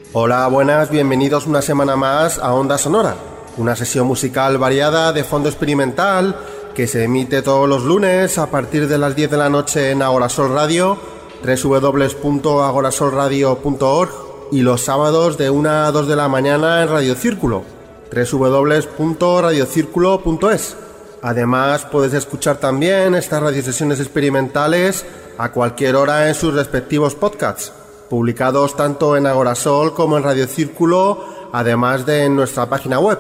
Hola, buenas, bienvenidos una semana más a Onda Sonora, una sesión musical variada de fondo experimental que se emite todos los lunes a partir de las 10 de la noche en Agorasol Radio, www.agorasolradio.org, y los sábados de 1 a 2 de la mañana en Radio Círculo, www.radiocirculo.es. Además, puedes escuchar también estas radiosesiones experimentales a cualquier hora en sus respectivos podcasts, publicados tanto en Agorasol como en Radio Círculo, además de en nuestra página web,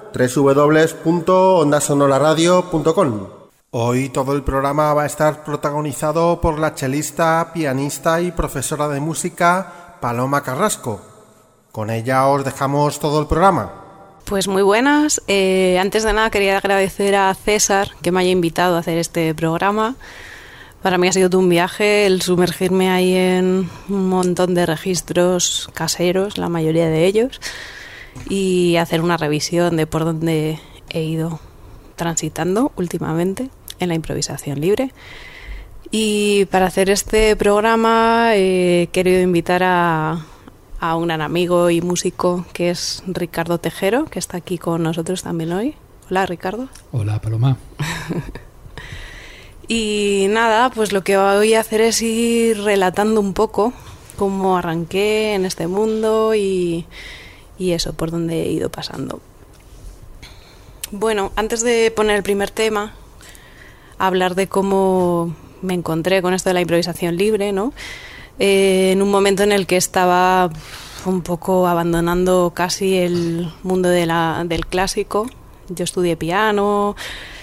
www.ondasonoraradio.com. Hoy todo el programa va a estar protagonizado por la chelista, pianista y profesora de música Paloma Carrasco. Con ella os dejamos todo el programa. Pues muy buenas. Antes de nada quería agradecer a César que me haya invitado a hacer este programa. Para mí ha sido todo un viaje el sumergirme ahí en un montón de registros caseros, la mayoría de ellos, y hacer una revisión de por dónde he ido transitando últimamente en la improvisación libre. Y para hacer este programa he querido invitar a un gran amigo y músico que es Ricardo Tejero, que está aquí con nosotros también hoy. Hola, Ricardo. Hola, Paloma. Y nada, pues lo que voy a hacer es ir relatando un poco cómo arranqué en este mundo y eso, por dónde he ido pasando. Bueno, antes de poner el primer tema, hablar de cómo me encontré con esto de la improvisación libre, ¿no? En un momento en el que estaba un poco abandonando casi el mundo del clásico. Yo estudié piano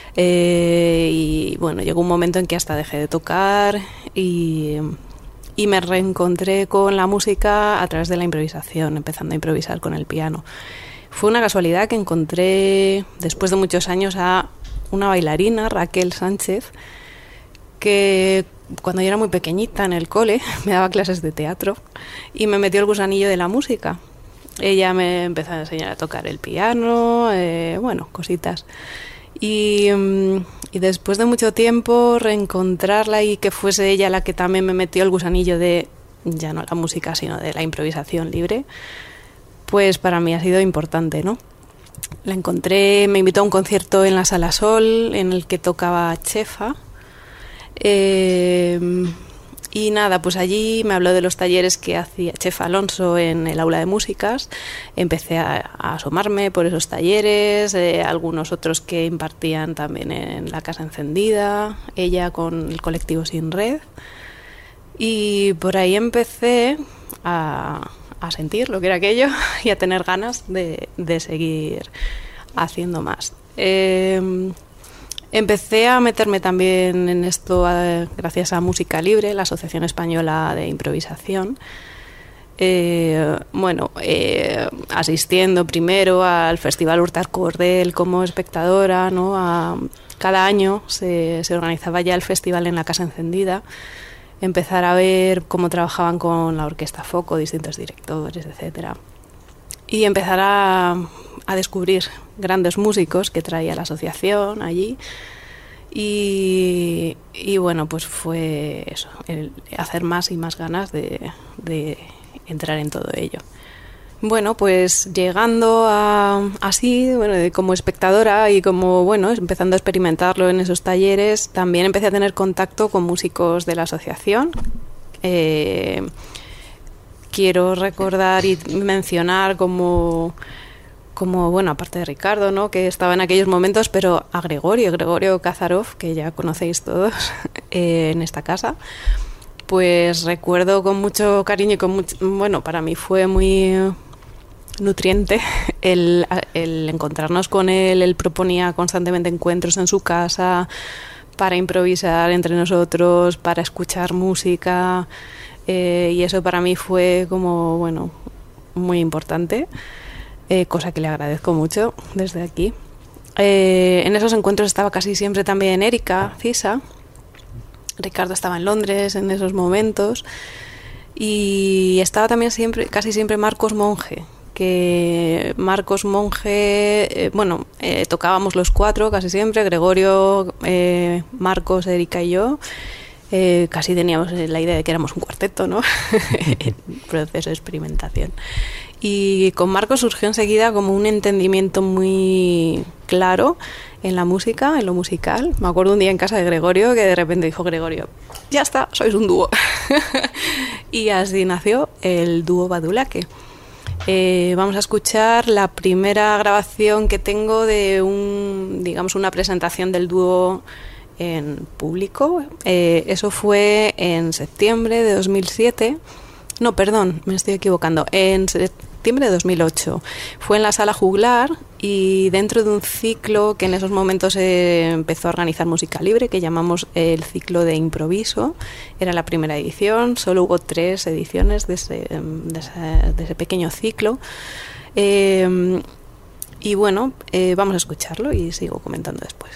y bueno, llegó un momento en que hasta dejé de tocar y me reencontré con la música a través de la improvisación, empezando a improvisar con el piano. Fue una casualidad que encontré después de muchos años a una bailarina, Raquel Sánchez, que cuando yo era muy pequeñita en el cole me daba clases de teatro y me metió el gusanillo de la música. Ella me empezó a enseñar a tocar el piano, bueno, cositas. Y después de mucho tiempo reencontrarla y que fuese ella la que también me metió el gusanillo de, ya no la música, sino de la improvisación libre, pues para mí ha sido importante, ¿no? La encontré, me invitó a un concierto en la Sala Sol en el que tocaba Chefa. Y nada, pues allí me habló de los talleres que hacía Chef Alonso en el aula de músicas. Empecé a asomarme por esos talleres, algunos otros que impartían también en la Casa Encendida, ella con el colectivo Sin Red. Y por ahí empecé a sentir lo que era aquello y a tener ganas de seguir haciendo más. Empecé a meterme también en esto gracias a Música Libre, la Asociación Española de Improvisación. Asistiendo primero al Festival Hurtar Cordel como espectadora, ¿no? Cada año se organizaba ya el festival en la Casa Encendida. Empezar a ver cómo trabajaban con la Orquesta Foco, distintos directores, etcétera. Y empezar a descubrir grandes músicos que traía la asociación allí. Y bueno, pues fue eso, el hacer más y más ganas de entrar en todo ello. Bueno, pues llegando así, bueno, como espectadora y como, bueno, empezando a experimentarlo en esos talleres, también empecé a tener contacto con músicos de la asociación. Quiero recordar y mencionar como bueno, aparte de Ricardo, ¿no?, que estaba en aquellos momentos, pero a Gregorio Kazarov, que ya conocéis todos en esta casa, pues recuerdo con mucho cariño y bueno, para mí fue muy nutriente el encontrarnos con él. Él proponía constantemente encuentros en su casa para improvisar entre nosotros, para escuchar música, y eso para mí fue como, bueno, muy importante. Cosa que le agradezco mucho desde aquí. En esos encuentros estaba casi siempre también Erika Cisa. Ricardo estaba en Londres en esos momentos. Y estaba también casi siempre Marcos Monge. Tocábamos los cuatro casi siempre, Gregorio, Marcos, Erika y yo. Casi teníamos la idea de que éramos un cuarteto, ¿no? En proceso de experimentación. Y con Marcos surgió enseguida como un entendimiento muy claro en la música, en lo musical. Me acuerdo un día en casa de Gregorio que de repente dijo Gregorio, ya está, sois un dúo. Y así nació el dúo Badulaque. Vamos a escuchar la primera grabación que tengo de una presentación del dúo en público. Eso fue en septiembre de 2007. No, perdón, me estoy equivocando. En septiembre de 2008. Fue en la Sala Juglar y dentro de un ciclo que en esos momentos empezó a organizar Música Libre, que llamamos el ciclo de improviso. Era la primera edición, solo hubo 3 ediciones de ese pequeño ciclo. Y bueno, vamos a escucharlo y sigo comentando después.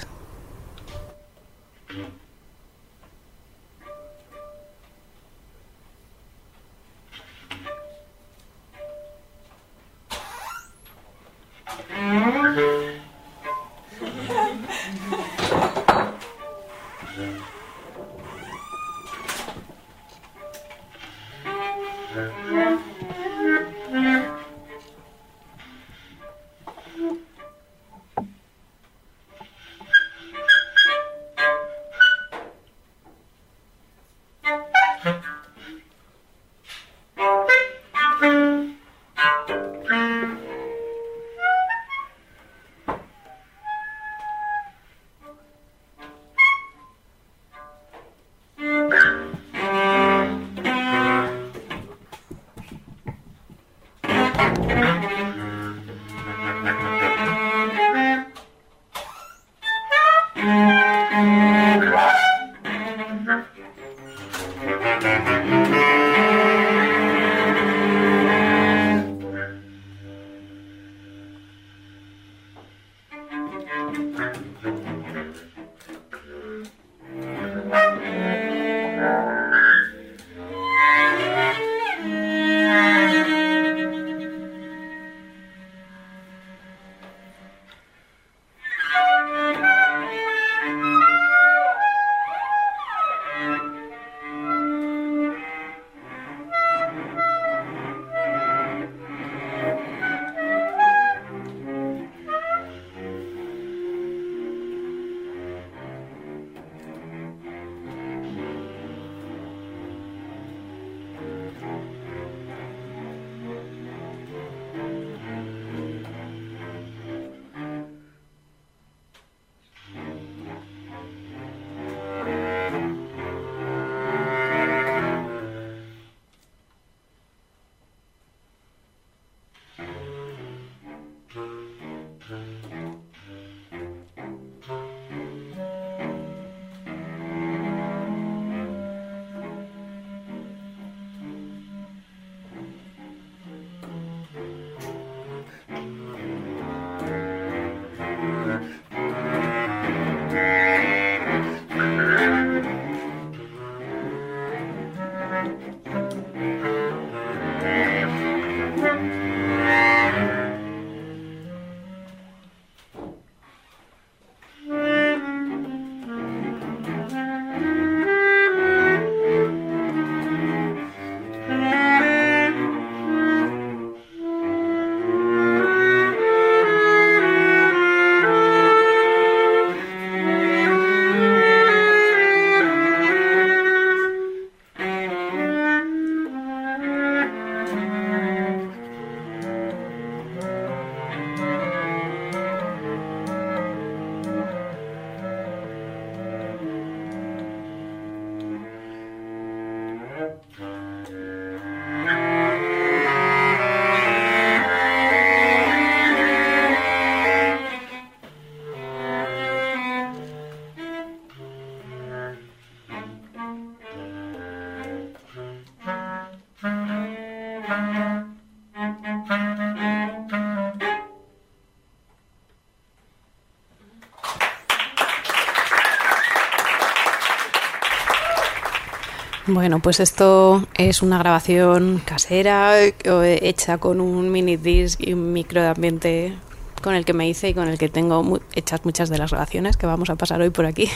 Bueno, pues esto es una grabación casera hecha con un mini disc y un micro de ambiente con el que me hice y con el que tengo hechas muchas de las grabaciones que vamos a pasar hoy por aquí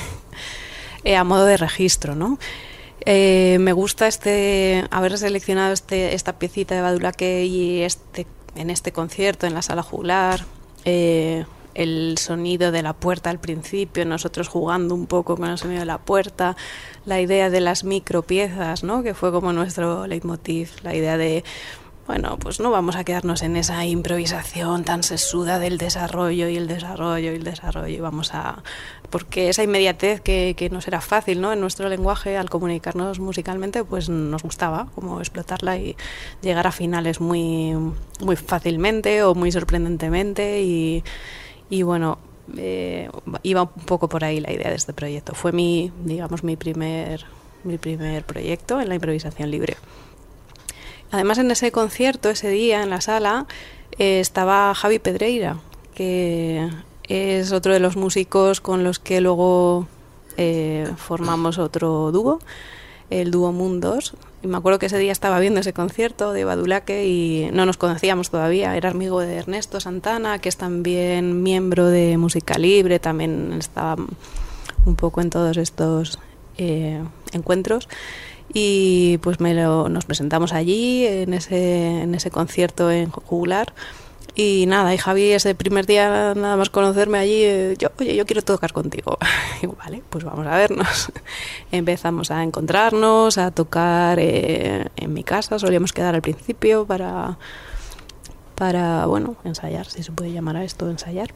a modo de registro, ¿no? Me gusta haber seleccionado esta piecita de Badulaque y este en este concierto, en la sala Juglar, el sonido de la puerta al principio, nosotros jugando un poco con el sonido de la puerta, la idea de las micropiezas, ¿no? Que fue como nuestro leitmotiv, la idea de, bueno, pues no vamos a quedarnos en esa improvisación tan sesuda del desarrollo y el desarrollo y el desarrollo, vamos a... Porque esa inmediatez que nos era fácil, ¿no? En nuestro lenguaje, al comunicarnos musicalmente, pues nos gustaba como explotarla y llegar a finales muy, muy fácilmente o muy sorprendentemente y bueno, iba un poco por ahí la idea de este proyecto. Fue mi primer proyecto en la improvisación libre. Además, en ese concierto, ese día, en la sala, estaba Javi Pedreira, que es otro de los músicos con los que luego formamos otro dúo, el dúo Mundos. Y me acuerdo que ese día estaba viendo ese concierto de Badulaque y no nos conocíamos todavía. Era amigo de Ernesto Santana, que es también miembro de Música Libre, también estaba un poco en todos estos encuentros. Y pues nos presentamos allí en ese concierto en Juglar. Y nada, y Javi ese primer día nada más conocerme allí, yo quiero tocar contigo. Y digo, vale, pues vamos a vernos. Empezamos a encontrarnos, a tocar en mi casa, solíamos quedar al principio para bueno, ensayar, si se puede llamar a esto, ensayar.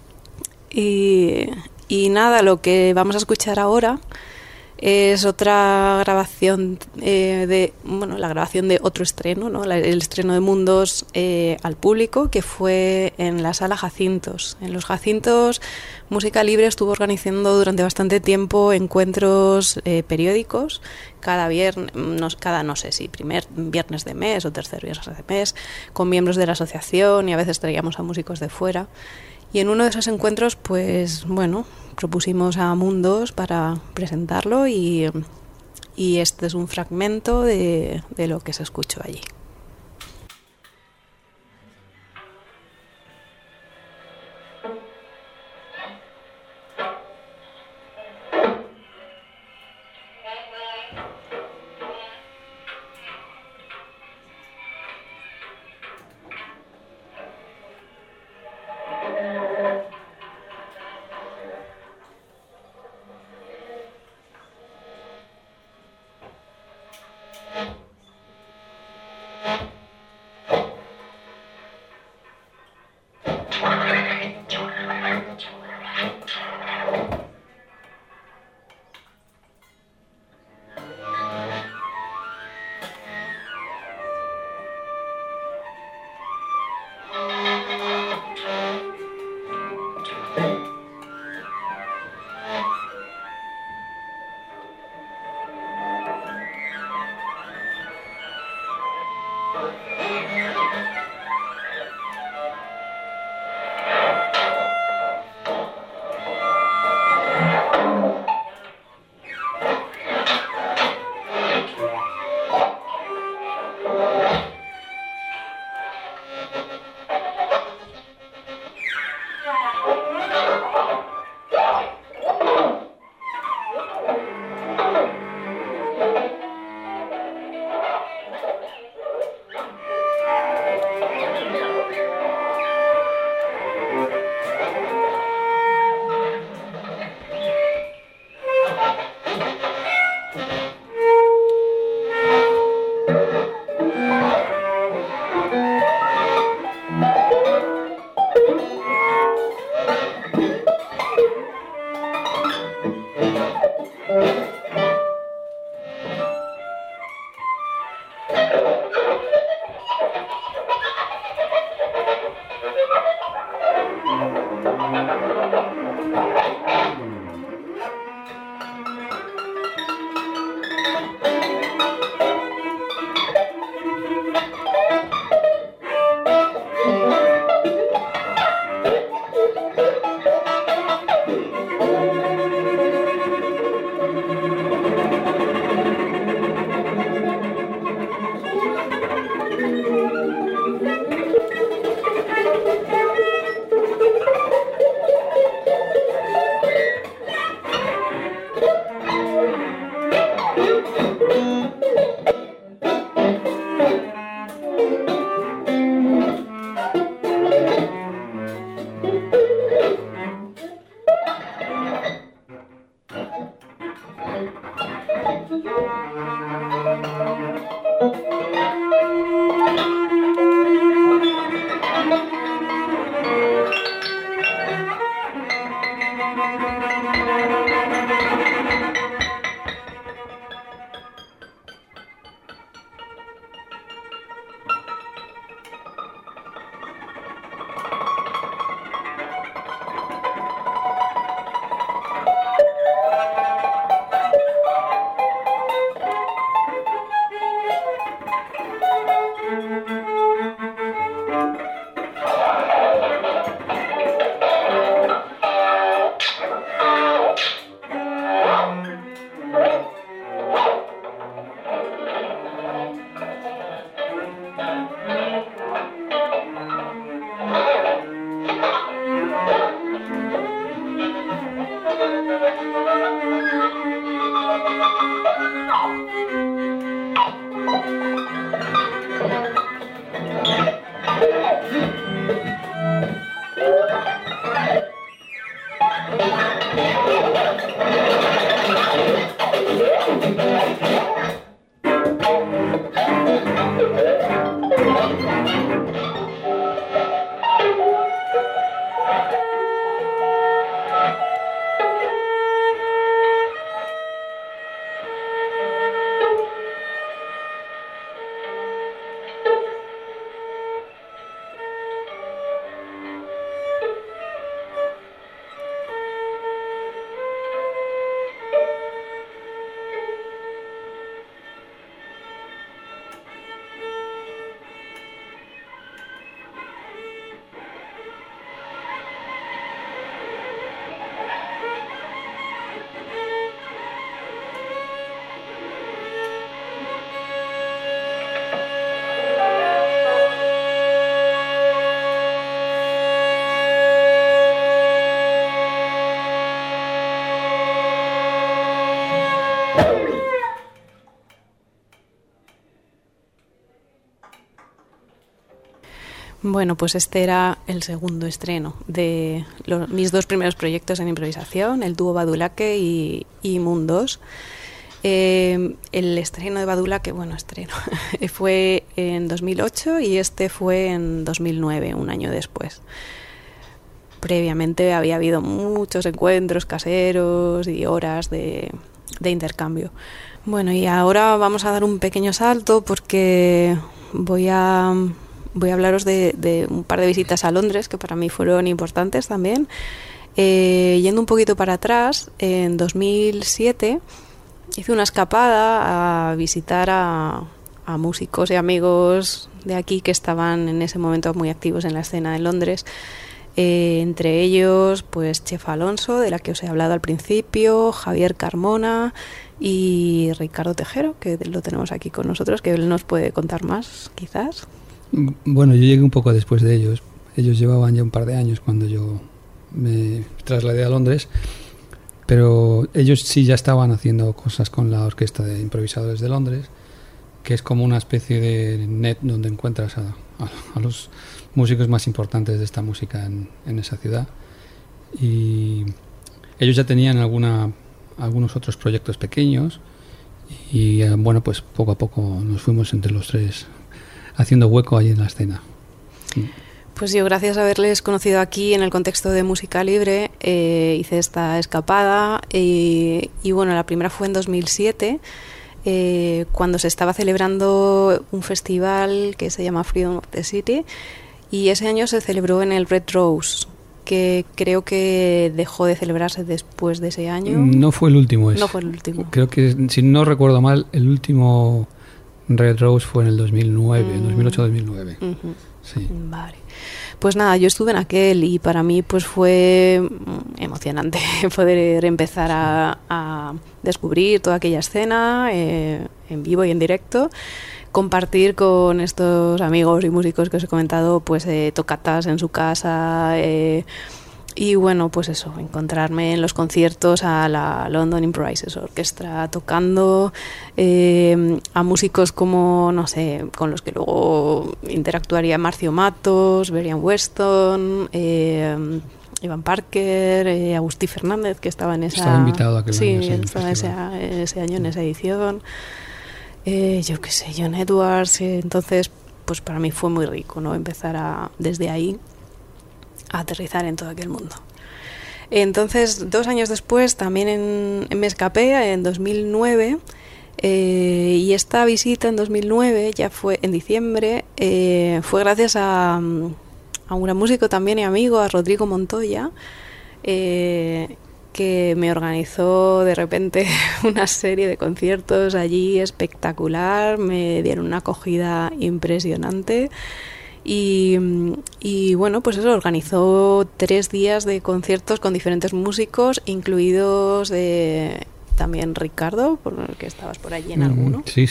Y nada, lo que vamos a escuchar ahora es otra grabación la grabación de otro estreno, ¿no? El estreno de Mundos al público, que fue en la sala Jacintos. En los Jacintos, Música Libre estuvo organizando durante bastante tiempo encuentros periódicos, cada viernes, no sé si primer viernes de mes o tercer viernes de mes, con miembros de la asociación, y a veces traíamos a músicos de fuera. Y en uno de esos encuentros, pues bueno, propusimos a Mundos para presentarlo y este es un fragmento de lo que se escuchó allí. Bueno, pues este era el segundo estreno de mis dos primeros proyectos en improvisación, el dúo Badulaque y Mundos. El estreno de Badulaque, fue en 2008 y este fue en 2009, un año después. Previamente había habido muchos encuentros caseros y horas de intercambio. Bueno, y ahora vamos a dar un pequeño salto porque voy a hablaros de un par de visitas a Londres que para mí fueron importantes también. Yendo un poquito para atrás, en 2007 hice una escapada a visitar a músicos y amigos de aquí que estaban en ese momento muy activos en la escena de Londres. Entre ellos, pues Chef Alonso, de la que os he hablado al principio, Javier Carmona y Ricardo Tejero, que lo tenemos aquí con nosotros, que él nos puede contar más, quizás. Bueno, yo llegué un poco después de ellos. Ellos llevaban ya un par de años cuando yo me trasladé a Londres, pero ellos sí ya estaban haciendo cosas con la Orquesta de Improvisadores de Londres, que es como una especie de net donde encuentras a los músicos más importantes de esta música en esa ciudad. Y ellos ya tenían algunos otros proyectos pequeños y bueno, pues poco a poco nos fuimos entre los tres haciendo hueco ahí en la escena. Pues yo, gracias a haberles conocido aquí en el contexto de música libre, hice esta escapada y bueno, la primera fue en 2007, cuando se estaba celebrando un festival que se llama Freedom of the City, y ese año se celebró en el Red Rose, que creo que dejó de celebrarse después de ese año. No fue el último. No fue el último. Creo que, si no recuerdo mal, el último Red Rose fue en el 2009, 2008-2009. Uh-huh. Sí. Vale. Pues nada, yo estuve en aquel y para mí pues fue emocionante poder empezar a descubrir toda aquella escena en vivo y en directo, compartir con estos amigos y músicos que os he comentado pues tocatas en su casa, y bueno, pues eso, encontrarme en los conciertos a la London Improvisers Orchestra tocando, a músicos como, no sé, con los que luego interactuaría Marcio Matos, Berian Weston, Iván Parker, Agustí Fernández, que estaba en esa... Estaba invitado a aquel sí, año. Sí, estaba ese año en esa edición. Yo qué sé, John Edwards. Entonces, pues para mí fue muy rico, ¿no? Empezar desde ahí a aterrizar en todo aquel mundo. Entonces, 2 años después también me escapé en 2009, y esta visita en 2009 ya fue en diciembre, fue gracias a un gran músico también y amigo, a Rodrigo Montoya, que me organizó de repente una serie de conciertos allí espectacular, me dieron una acogida impresionante y bueno, pues eso, organizó 3 días de conciertos con diferentes músicos, incluidos también Ricardo, por el que estabas por allí en alguno. Sí.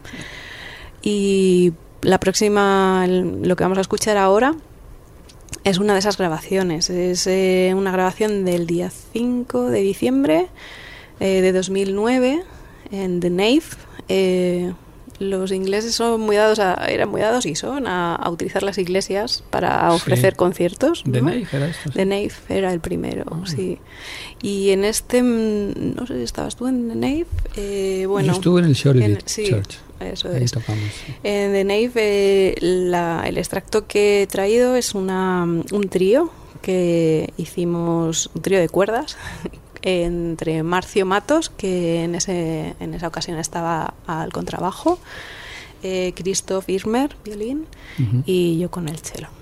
Y la próxima, lo que vamos a escuchar ahora, es una de esas grabaciones. Es una grabación del día 5 de diciembre de 2009 en The Nave. Los ingleses eran muy dados y son a utilizar las iglesias para ofrecer conciertos, ¿no? The Nave era esto. The Nave era el primero, sí. Y en este, no sé si estabas tú en The Nave. Bueno, yo estuve en el Shoreditch sí, Church. Eso ahí es. tocamos, sí. En The Nave, el extracto que he traído es un trío que hicimos, un trío de cuerdas, entre Marcio Matos, que en esa ocasión estaba al contrabajo, Christoph Irmer, violín, y yo con el cello.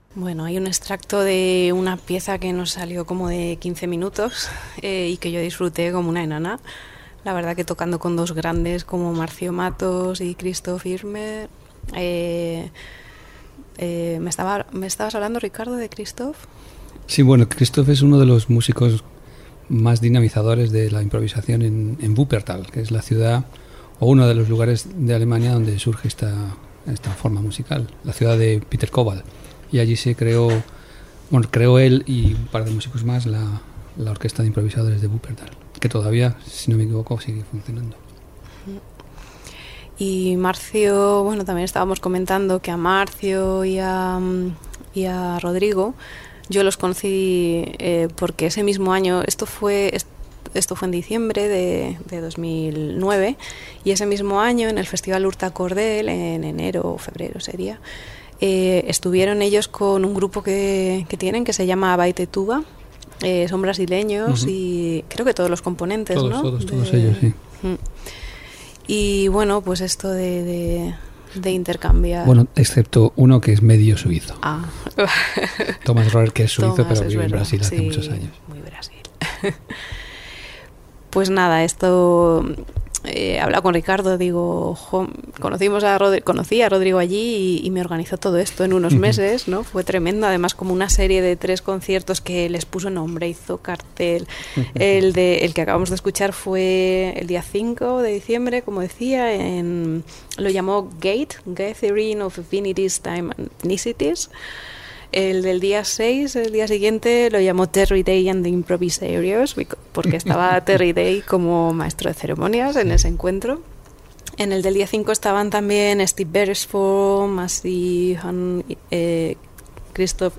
Bueno, hay un extracto de una pieza que nos salió como de 15 minutos y que yo disfruté como una enana. La verdad que tocando con dos grandes como Marcio Matos y Christoph Irmer. ¿Me estabas hablando, Ricardo, de Christoph? Sí, bueno, Christoph es uno de los músicos más dinamizadores de la improvisación en Wuppertal, que es la ciudad o uno de los lugares de Alemania donde surge esta forma musical, la ciudad de Peter Kowal. Y allí se creó él y un par de músicos más la orquesta de improvisadores de Wuppertal, que todavía, si no me equivoco, sigue funcionando. Y Marcio, bueno, también estábamos comentando que a Marcio y a Rodrigo yo los conocí porque ese mismo año, esto fue en diciembre de 2009, y ese mismo año en el Festival Urta Cordel, en enero o febrero sería, estuvieron ellos con un grupo que tienen que se llama Baite Tuba. Son brasileños y creo que todos los componentes, ¿no? Todos ellos, sí. Y bueno, pues esto de intercambiar. Bueno, excepto uno que es medio suizo. Thomas Roer, que es suizo, pero vive en Brasil hace muchos años. Muy Brasil. Pues nada, esto he hablado con Ricardo, digo, conocí a Rodrigo allí y me organizó todo esto en unos meses, ¿no? Fue tremendo, además como una serie de 3 conciertos que les puso nombre, hizo cartel. El que acabamos de escuchar fue el día 5 de diciembre, como decía, lo llamó Gathering of Affinities, Time and Ethnicities. El del día 6, el día siguiente, lo llamó Terry Day and the Improvisators, porque estaba Terry Day como maestro de ceremonias en ese encuentro. En el del día 5 estaban también Steve Beresford, Masi Han, Christoph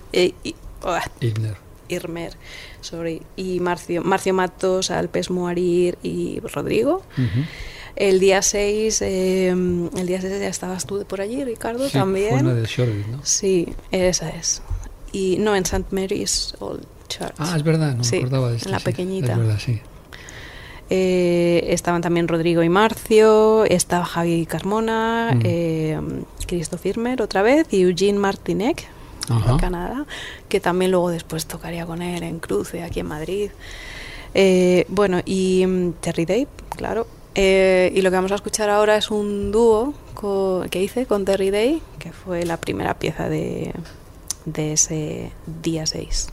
Irmer, y Marcio Matos, Alpes Moarir y Rodrigo. El día 6 ya estabas tú por allí, Ricardo, sí, también. Fue una de Shoreditch, ¿no? Sí, esa es. Y no, en St. Mary's Old Church. Ah, es verdad, no me acordaba de esto. En la pequeñita. Es verdad, sí. Estaban también Rodrigo y Marcio, estaba Javi Carmona, Christoph Irmer otra vez y Eugene Martinek, de Canadá, que también luego después tocaría con él en Cruce, aquí en Madrid. Bueno, y Terry Day, claro. Y lo que vamos a escuchar ahora es un dúo que hice con Terry Day, que fue la primera pieza de ese día 6.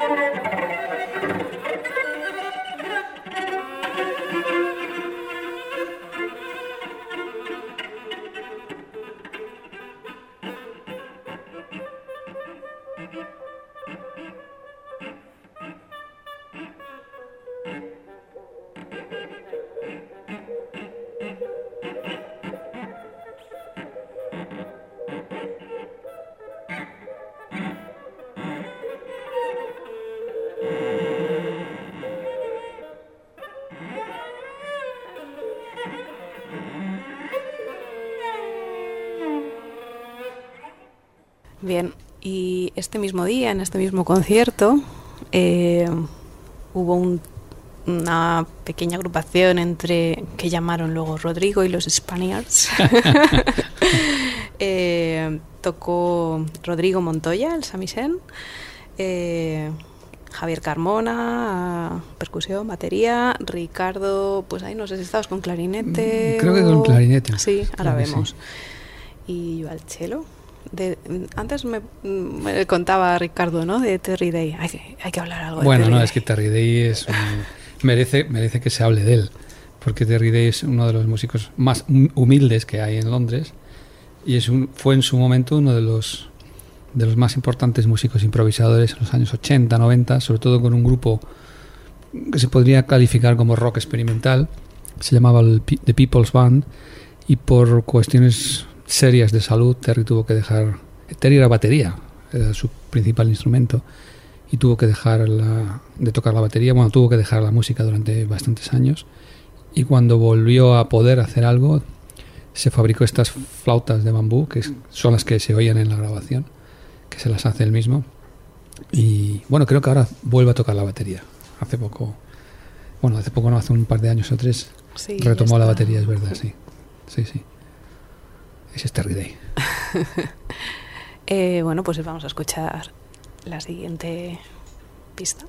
Bien, y este mismo día, en este mismo concierto, hubo una pequeña agrupación que llamaron luego Rodrigo y los Spaniards. Tocó Rodrigo Montoya, el samisen, Javier Carmona, percusión, batería, Ricardo, pues ahí no sé si estabas con clarinete. Creo que con clarinete. Sí, ahora creo vemos. Sí. Y yo al cello. Antes me contaba Ricardo, ¿no? De Terry Day. Hay que hablar algo de Bueno, Terry no, Day. es que Terry Day merece que se hable de él, porque Terry Day es uno de los músicos más humildes que hay en Londres y fue en su momento uno de los más importantes músicos improvisadores en los años 80, 90, sobre todo con un grupo que se podría calificar como rock experimental. Se llamaba The People's Band, y por cuestiones serias de salud Terry tuvo que dejar. Terry era batería, era su principal instrumento, y tuvo que dejar de tocar la batería. Bueno, tuvo que dejar la música durante bastantes años, y cuando volvió a poder hacer algo se fabricó estas flautas de bambú, que son las que se oyen en la grabación, que se las hace él mismo. Y bueno, creo que ahora vuelve a tocar la batería. Hace poco no, hace un par de años o 3, Sí, retomó la batería, es verdad, sí. Ese es Terry Day. Bueno, pues vamos a escuchar la siguiente pista.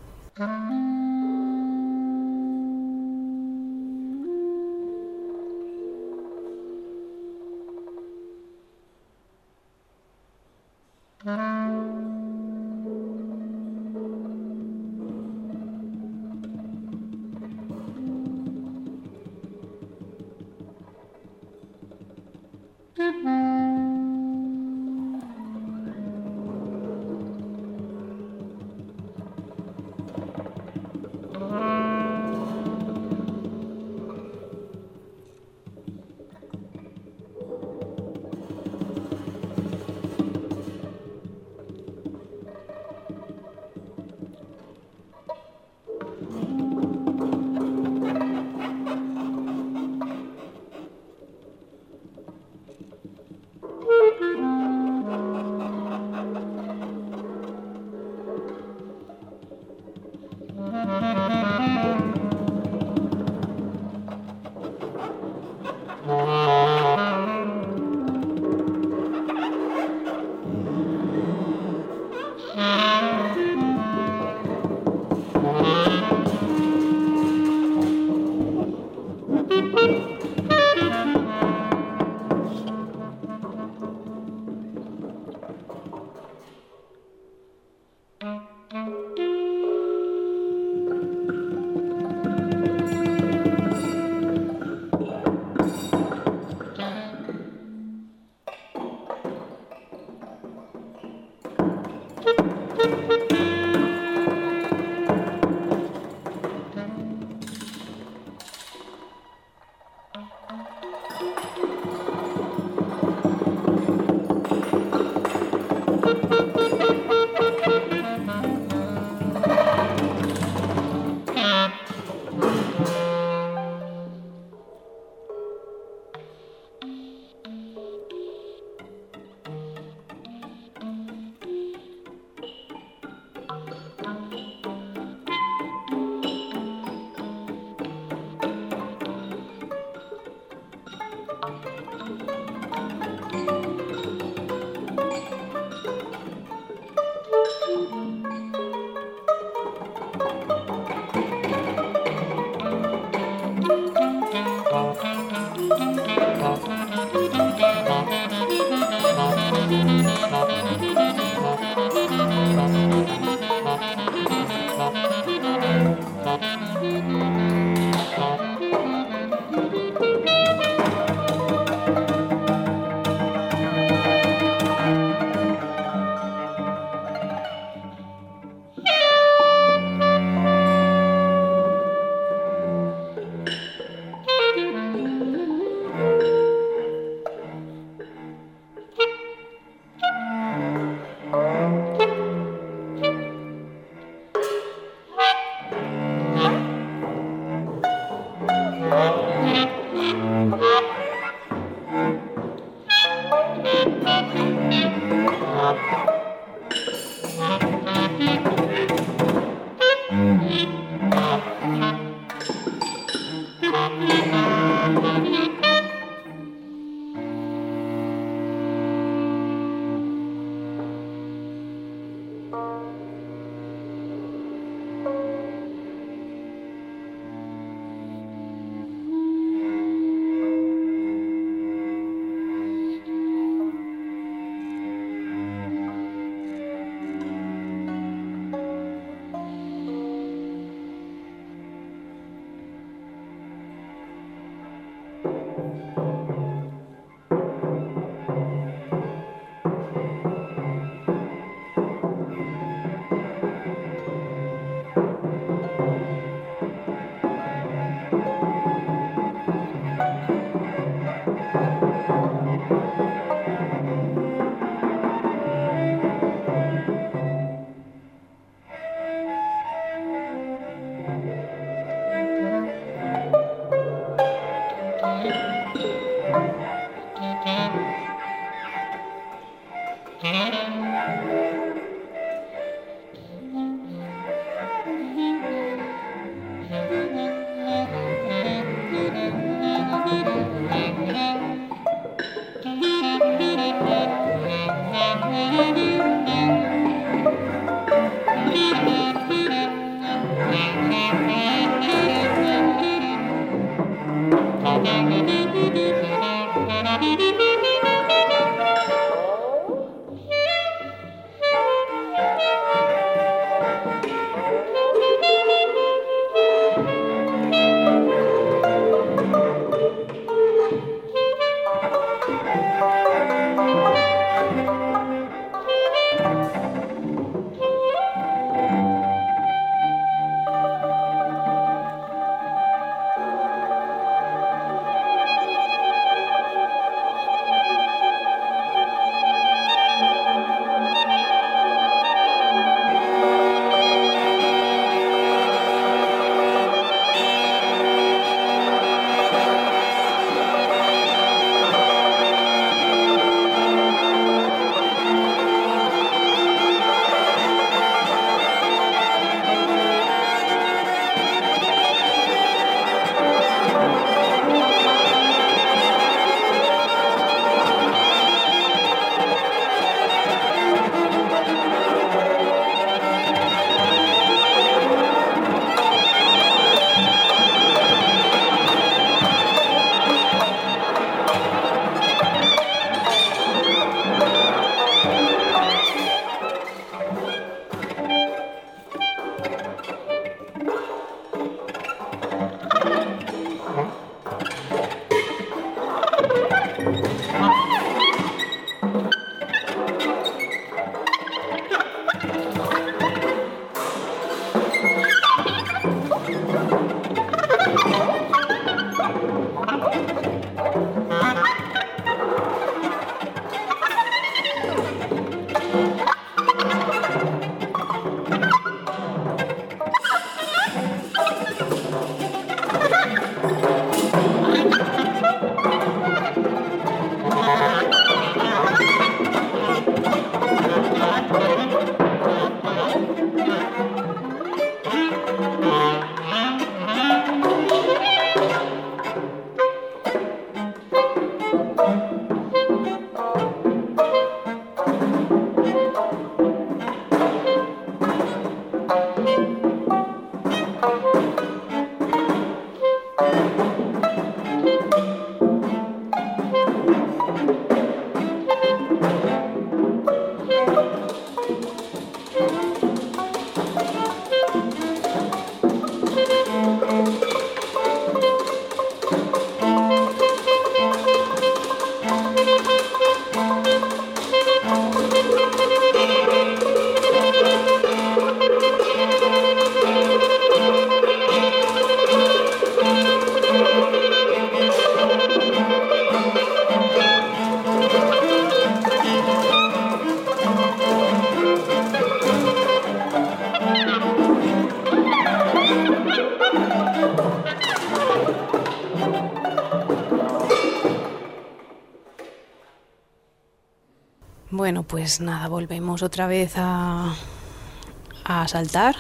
Bueno, pues nada, volvemos otra vez a saltar.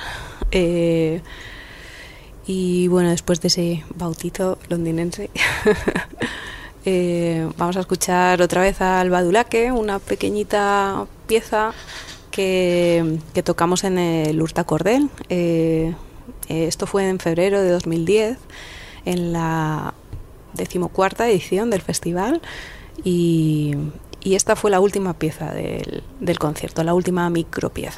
Y bueno, después de ese bautizo londinense, vamos a escuchar otra vez al Badulaque, una pequeñita pieza que tocamos en el Hurtacordel. Esto fue en febrero de 2010, en la 14ª edición del festival, y esta fue la última pieza del concierto, la última micropieza.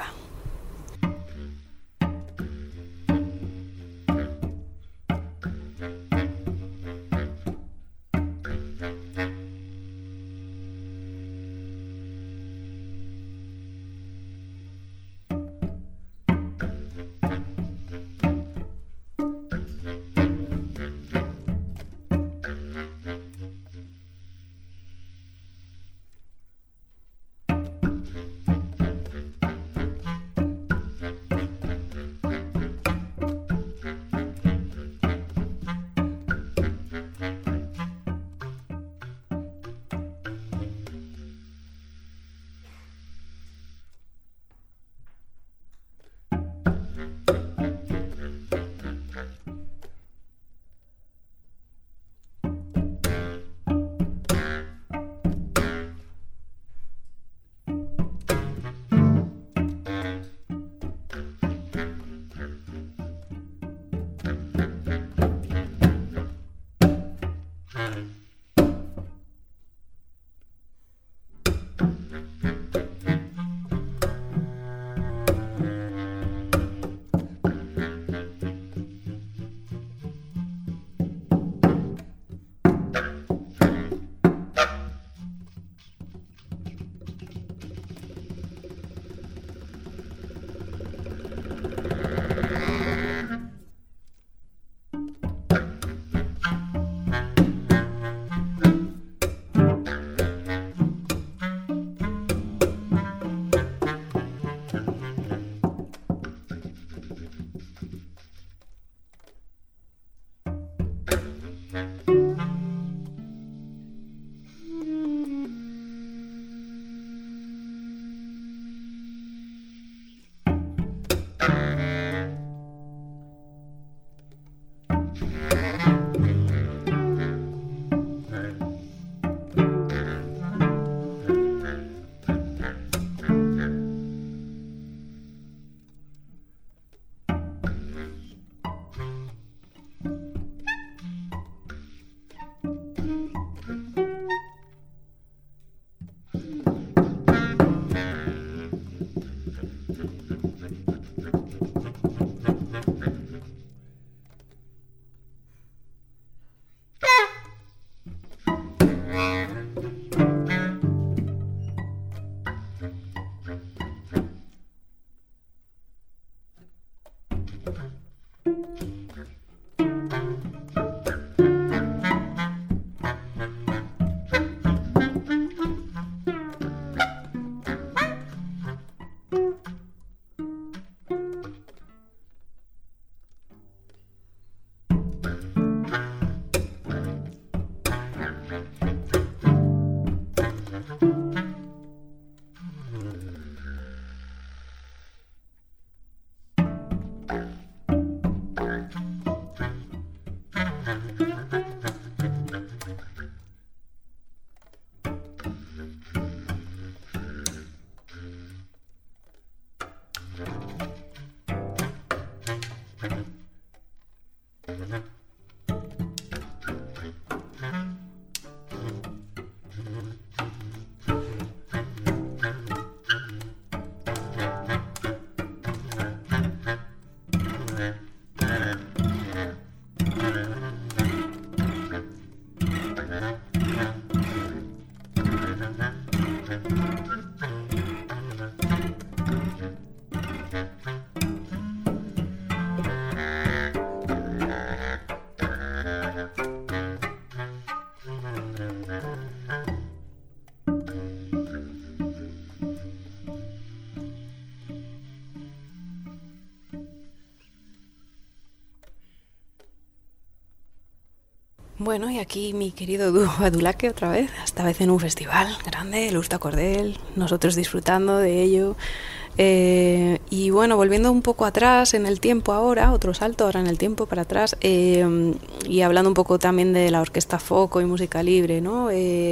Bueno, y aquí mi querido dúo Badulaque otra vez, esta vez en un festival grande, el Urtacordel, nosotros disfrutando de ello. Y bueno, volviendo un poco atrás en el tiempo ahora, otro salto ahora en el tiempo para atrás, y hablando un poco también de la Orquesta Foco y música libre, ¿no?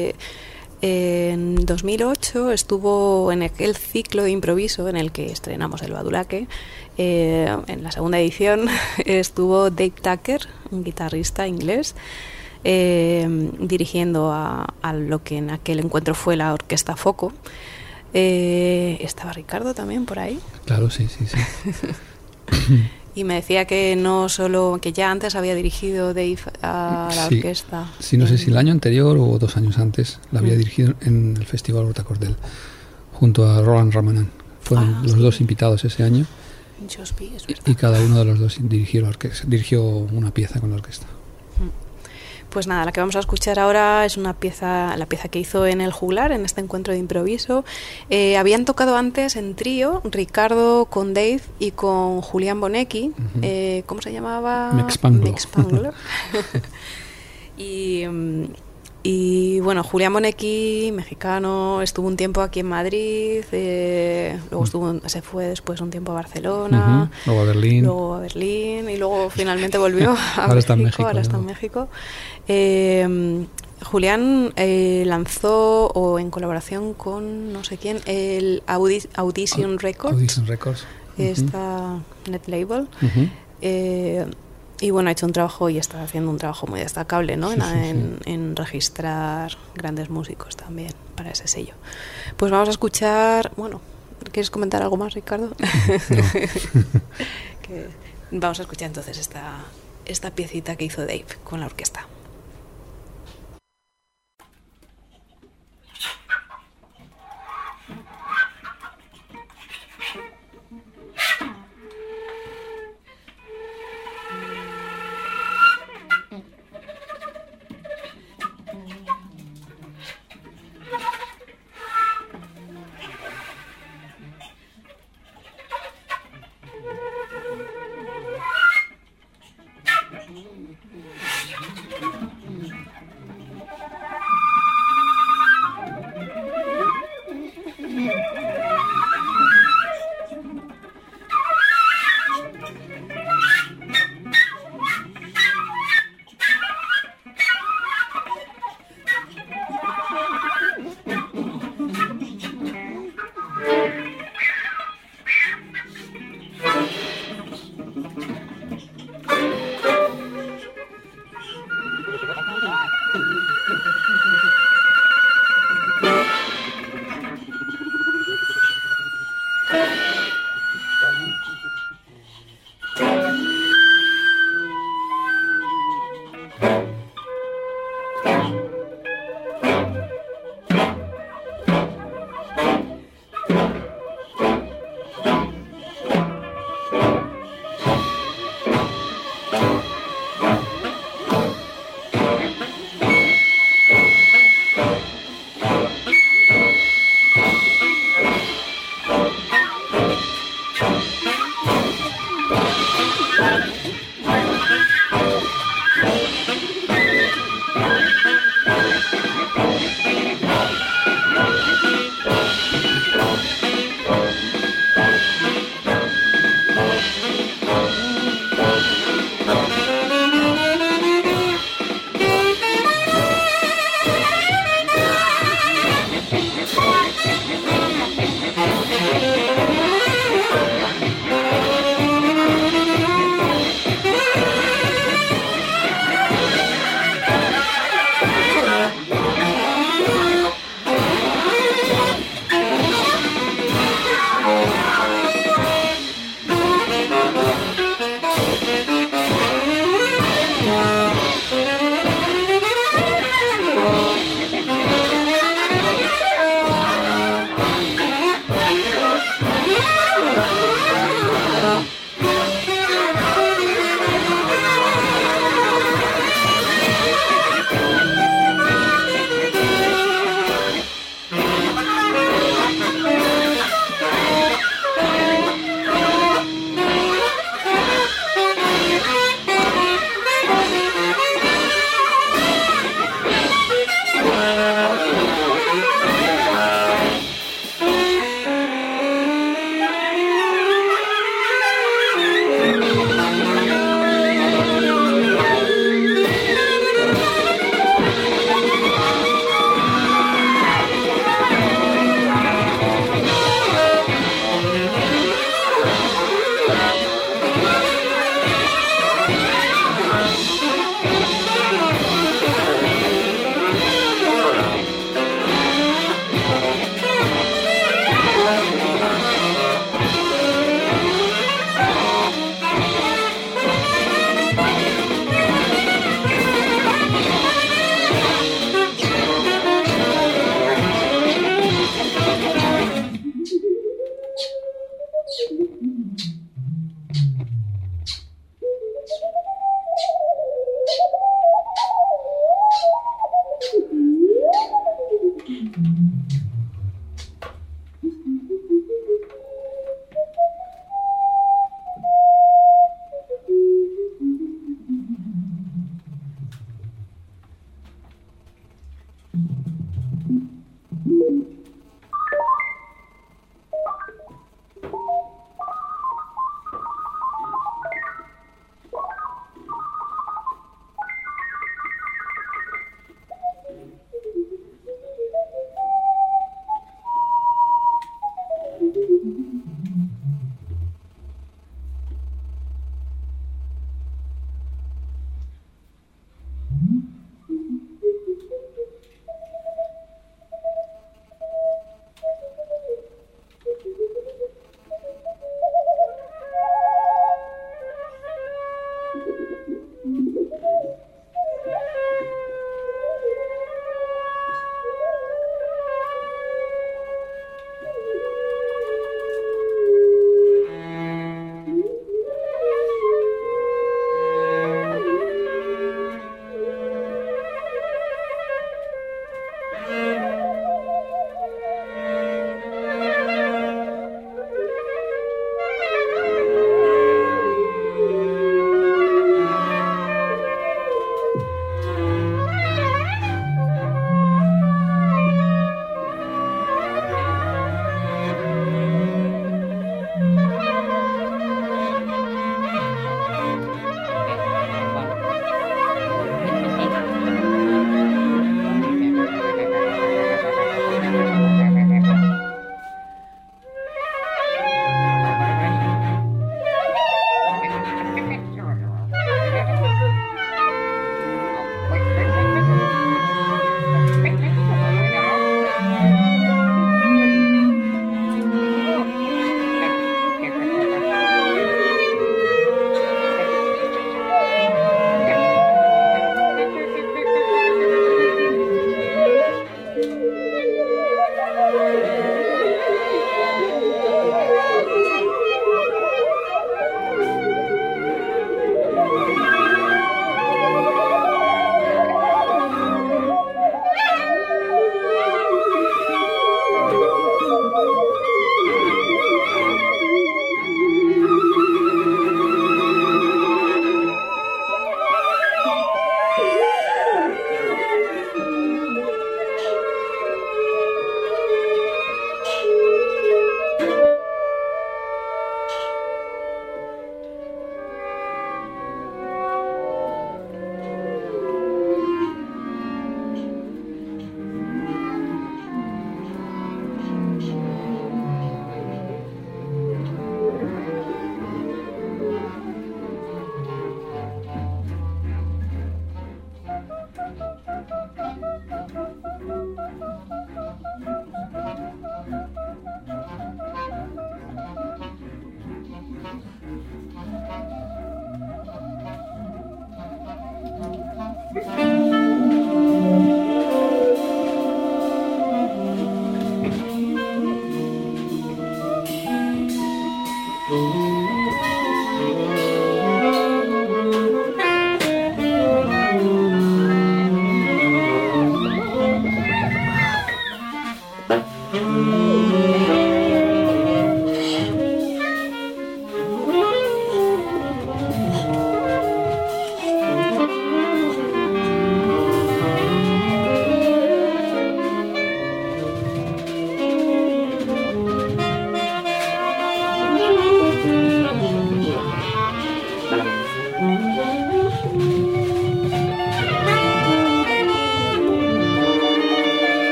En 2008 estuvo en aquel ciclo de improviso en el que estrenamos el Badulaque. En la segunda edición estuvo Dave Tucker, un guitarrista inglés, dirigiendo a lo que en aquel encuentro fue la Orquesta Foco. Estaba Ricardo también por ahí. Claro, sí. Y me decía que no solo, que ya antes había dirigido Dave a la orquesta. Sí, no sé si el año anterior o 2 años antes la había dirigido en el Festival Urtacordel junto a Roland Ramanan. Fueron los dos invitados ese año. Josby, es verdad. Y cada uno de los dos dirigió una pieza con la orquesta. Pues nada, la que vamos a escuchar ahora es la pieza que hizo en el Juglar, en este encuentro de improviso. Habían tocado antes en trío, Ricardo con Dave y con Julián Bonecki. ¿Cómo se llamaba? Mick Spangler. Y bueno, Julián Bonecki, mexicano, estuvo un tiempo aquí en Madrid, luego se fue después un tiempo a Barcelona, luego a Berlín y luego finalmente volvió a ahora está en México. Julián lanzó, o en colaboración con no sé quién, el Audition Records, esta net label. Y bueno, ha hecho un trabajo y está haciendo un trabajo muy destacable, ¿no? En registrar grandes músicos también para ese sello. Pues vamos a escuchar, bueno, ¿quieres comentar algo más, Ricardo? No. Vamos a escuchar entonces esta piecita que hizo Dave con la orquesta.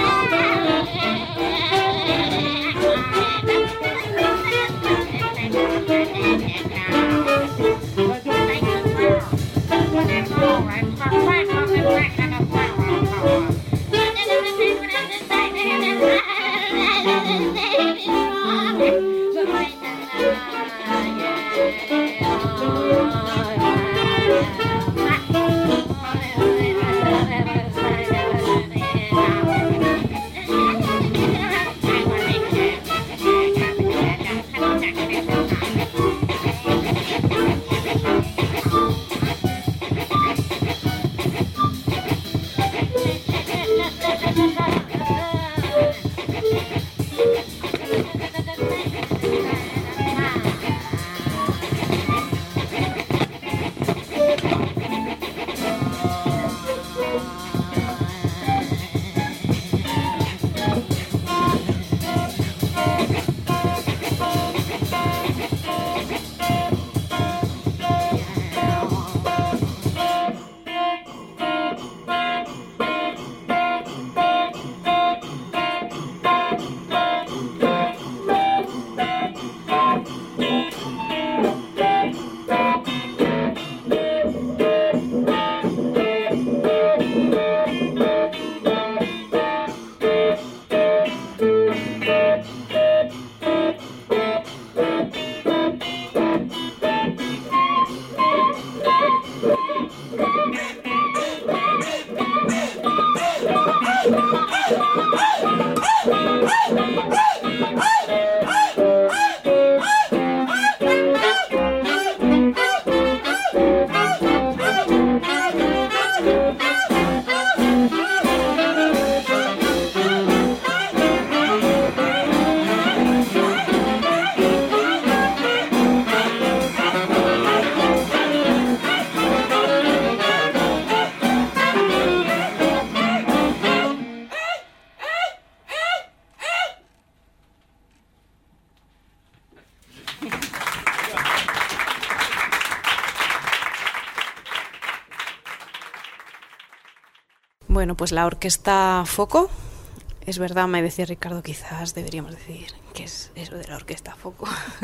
Bueno, pues la Orquesta Foco, es verdad, me decía Ricardo, quizás deberíamos decir qué es eso de la Orquesta Foco.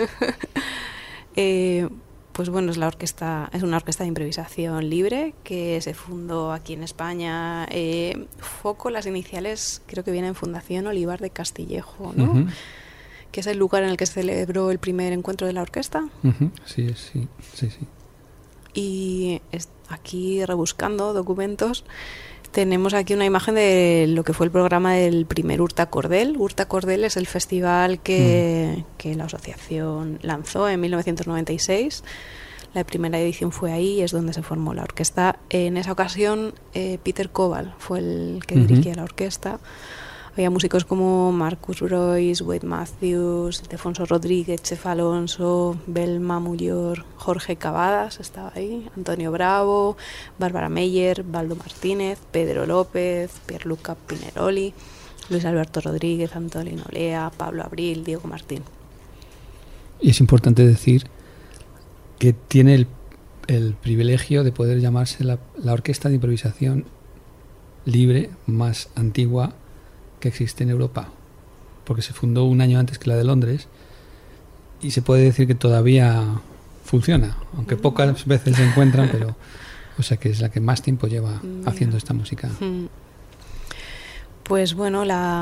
Pues bueno, es una orquesta de improvisación libre que se fundó aquí en España. Foco, las iniciales creo que vienen en Fundación Olivar de Castillejo, ¿no? Uh-huh. Que es el lugar en el que se celebró el primer encuentro de la orquesta. Uh-huh. Sí. Y aquí rebuscando documentos tenemos aquí una imagen de lo que fue el programa del primer Urta Cordel. Urta Cordel es el festival que la asociación lanzó en 1996. La primera edición fue ahí y es donde se formó la orquesta. En esa ocasión Peter Koval fue el que dirigía la orquesta. Había músicos como Marcus Royce, Wade Matthews, Ildefonso Rodríguez, Chef Alonso, Belma Mullor, Jorge Cavadas estaba ahí, Antonio Bravo, Bárbara Meyer, Baldo Martínez, Pedro López, Pierluca Pineroli, Luis Alberto Rodríguez, Antolín Olea, Pablo Abril, Diego Martín. Y es importante decir que tiene el privilegio de poder llamarse la orquesta de improvisación libre más antigua que existe en Europa, porque se fundó un año antes que la de Londres y se puede decir que todavía funciona, aunque pocas veces se encuentran, pero o sea que es la que más tiempo lleva haciendo esta música. Pues bueno,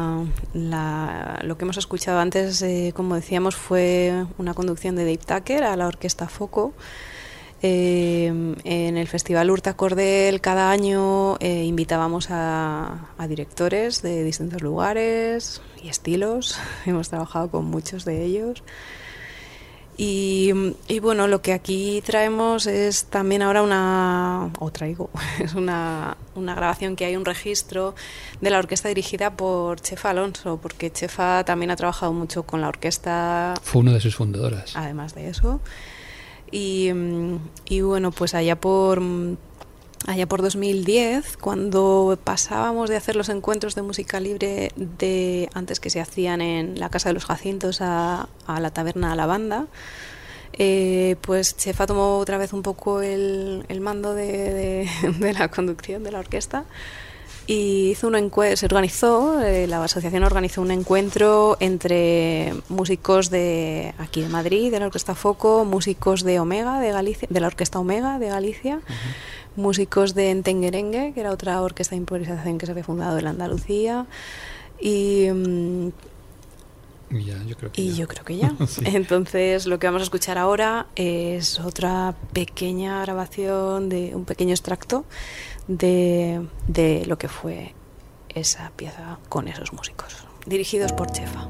lo que hemos escuchado antes, como decíamos, fue una conducción de Dave Tucker a la Orquesta Foco. En el Festival Urta Cordel cada año invitábamos a directores de distintos lugares y estilos. Hemos trabajado con muchos de ellos. Y bueno, lo que aquí traemos es también ahora es una grabación que hay, un registro de la orquesta dirigida por Chefa Alonso, porque Chefa también ha trabajado mucho con la orquesta. Fue una de sus fundadoras. Además de eso. Y bueno, pues allá por 2010, cuando pasábamos de hacer los encuentros de música libre de antes que se hacían en la Casa de los Jacintos a la Taberna a la Banda, pues Chefa tomó otra vez un poco el mando de la conducción de la orquesta y se organizó, la asociación organizó un encuentro entre músicos de aquí de Madrid, de la Orquesta Foco, músicos de Omega, de Galicia, de la Orquesta Omega de Galicia, músicos de Entenguerengue, que era otra orquesta de improvisación que se había fundado en Andalucía, y yo creo que ya. Sí. Entonces lo que vamos a escuchar ahora es otra pequeña grabación, de un pequeño extracto de lo que fue esa pieza con esos músicos, dirigidos por Chefa.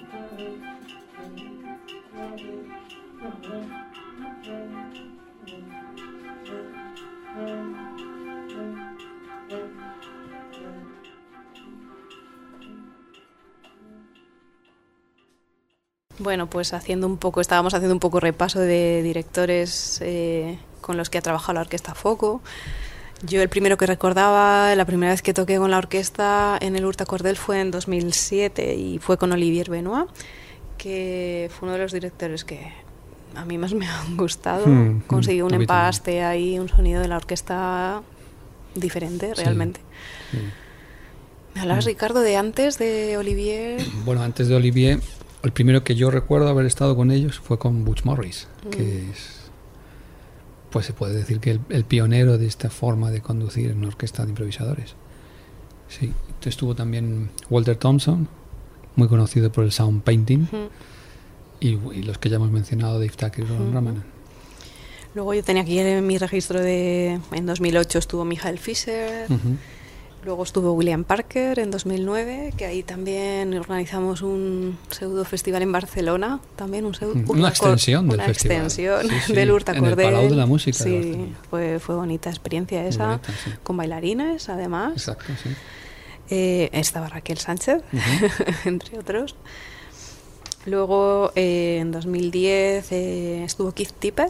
Bueno, pues estábamos haciendo un poco repaso de directores con los que ha trabajado la Orquesta Foco. Yo el primero que recordaba, la primera vez que toqué con la orquesta en el Hurtacordel fue en 2007 y fue con Olivier Benoit, que fue uno de los directores que a mí más me han gustado. Consiguió un empaste ahí, un sonido de la orquesta diferente realmente. Sí. ¿Me hablabas, Ricardo, de antes de Olivier? Bueno, antes de Olivier, el primero que yo recuerdo haber estado con ellos fue con Butch Morris, que es, pues se puede decir que el pionero de esta forma de conducir en una orquesta de improvisadores. Sí, estuvo también Walter Thompson, muy conocido por el sound painting, y los que ya hemos mencionado, Dave Tucker y Ron Ramanan. Luego yo tenía aquí en mi registro en 2008 estuvo Michael Fisher. Luego estuvo William Parker en 2009, que ahí también organizamos un pseudo festival en Barcelona, también una extensión del festival. Una extensión del Hurtacordel. En el Palau de la Música. Sí, fue bonita experiencia esa, bonita, sí. Con bailarines además. Exacto, sí. Estaba Raquel Sánchez, entre otros. Luego en 2010 estuvo Keith Tippett.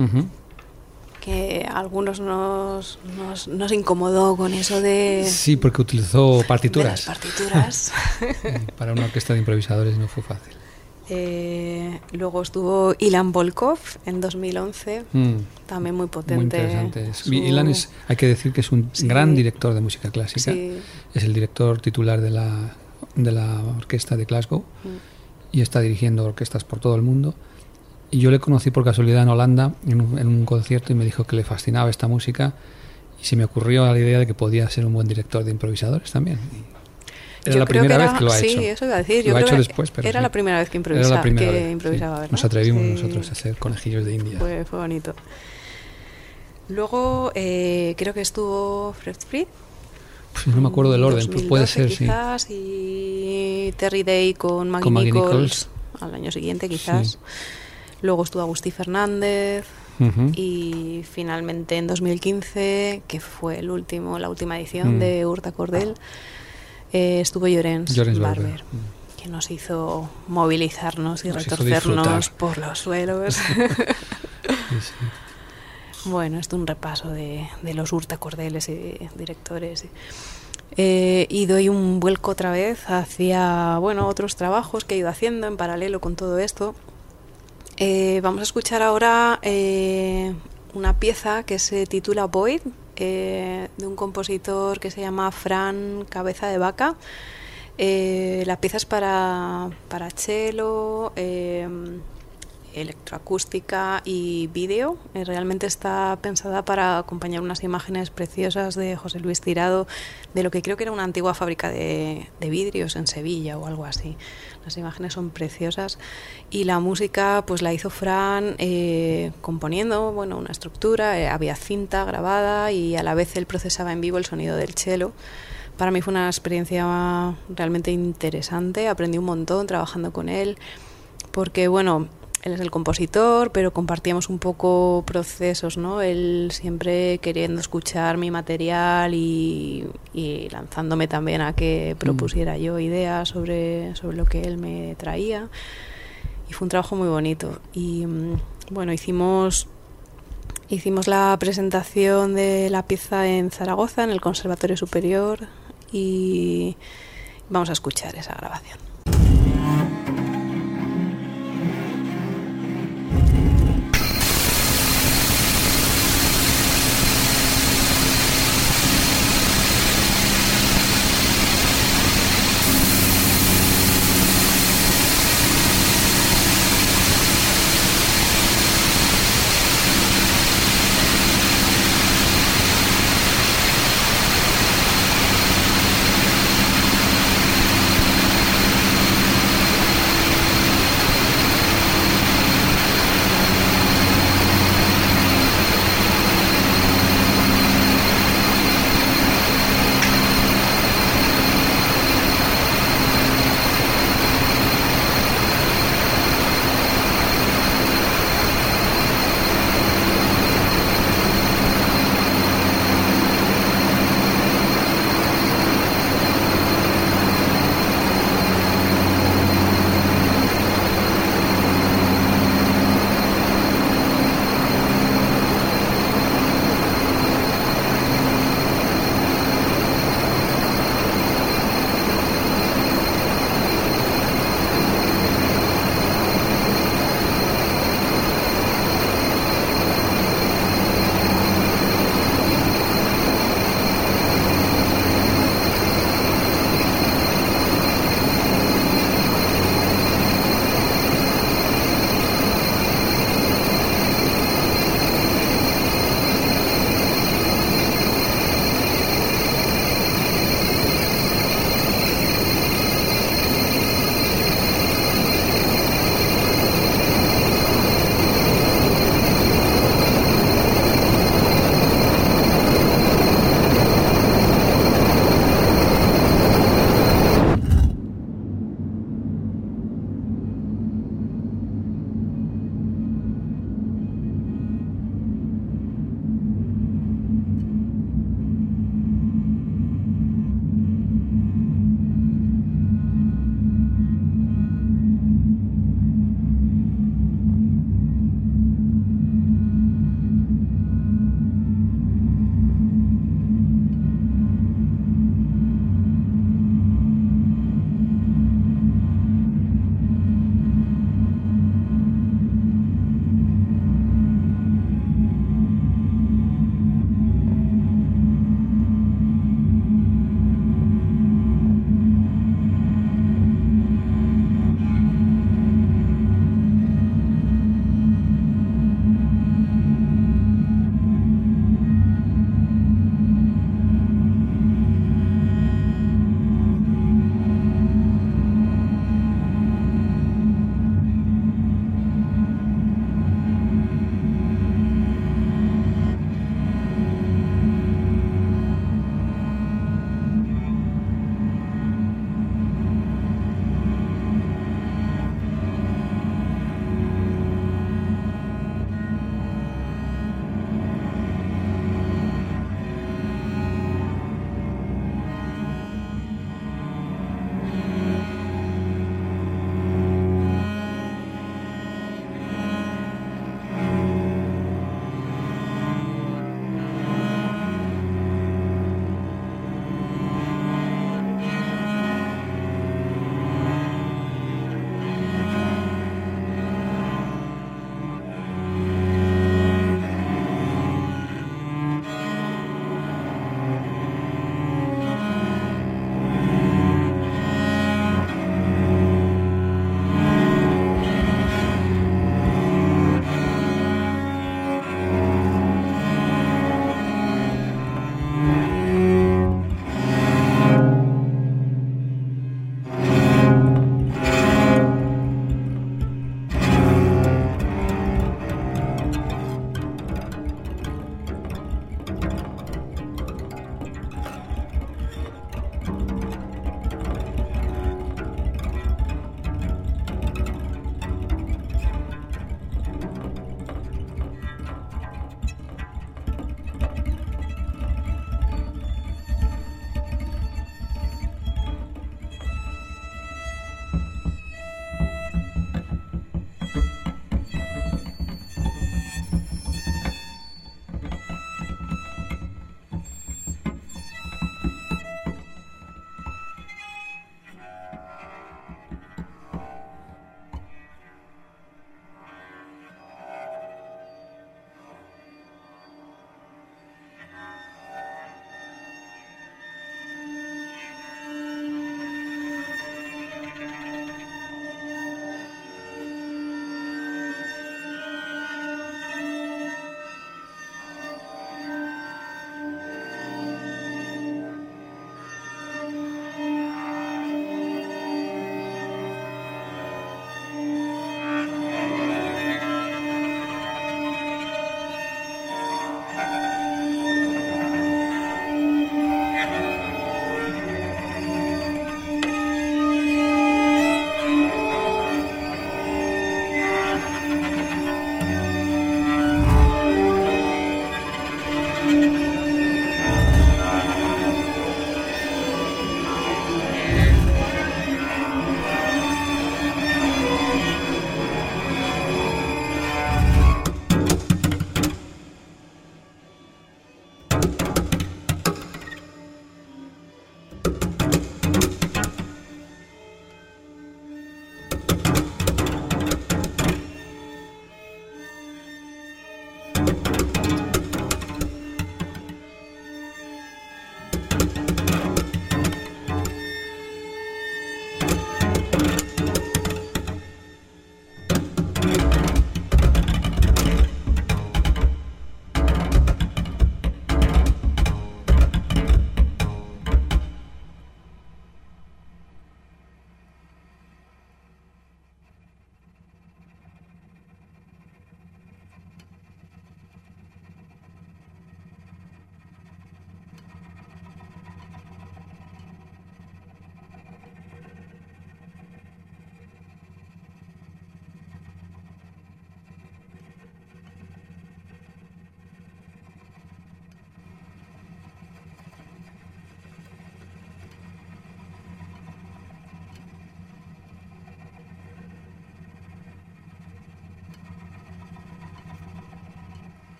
Que a algunos nos incomodó con eso de... Sí, porque utilizó partituras. De las partituras. Para una orquesta de improvisadores no fue fácil. Luego estuvo Ilan Volkov en 2011, también muy potente. Muy interesante. Ilan hay que decir que es un gran director de música clásica. Sí. Es el director titular de la orquesta de Glasgow y está dirigiendo orquestas por todo el mundo. Y yo le conocí por casualidad en Holanda, en un concierto, y me dijo que le fascinaba esta música, y se me ocurrió la idea de que podía ser un buen director de improvisadores también. Era la primera vez que lo ha hecho. Sí, eso iba a decir. Lo ha hecho después, pero era la primera vez que improvisaba. ¿Verdad? Nos atrevimos nosotros a hacer conejillos de India. Fue bonito. Luego creo que estuvo Fred Frith. Pues no me acuerdo del orden, 2012, pues puede ser, quizás, sí. Y Terry Day con Maggie Nichols al año siguiente, quizás. Sí. Luego estuvo Agustí Fernández y finalmente en 2015, que fue la última edición de Hurtacordel, estuvo Llorens Barber, que nos hizo movilizarnos y retorcernos por los suelos. Sí. Bueno, esto es un repaso de los Hurtacordeles y directores. Y doy un vuelco otra vez hacia otros trabajos que he ido haciendo en paralelo con todo esto. Vamos a escuchar ahora una pieza que se titula Void, de un compositor que se llama Fran Cabeza de Vaca. La pieza es para cello, electroacústica y vídeo. Realmente está pensada para acompañar unas imágenes preciosas de José Luis Tirado, de lo que creo que era una antigua fábrica de vidrios en Sevilla o algo así. Las imágenes son preciosas y la música pues la hizo Fran componiendo una estructura, había cinta grabada y a la vez él procesaba en vivo el sonido del cello. Para mí fue una experiencia realmente interesante, aprendí un montón trabajando con él, porque él es el compositor, pero compartíamos un poco procesos, ¿no? Él siempre queriendo escuchar mi material y lanzándome también a que propusiera yo ideas sobre lo que él me traía. Y fue un trabajo muy bonito. Y hicimos la presentación de la pieza en Zaragoza, en el Conservatorio Superior, y vamos a escuchar esa grabación.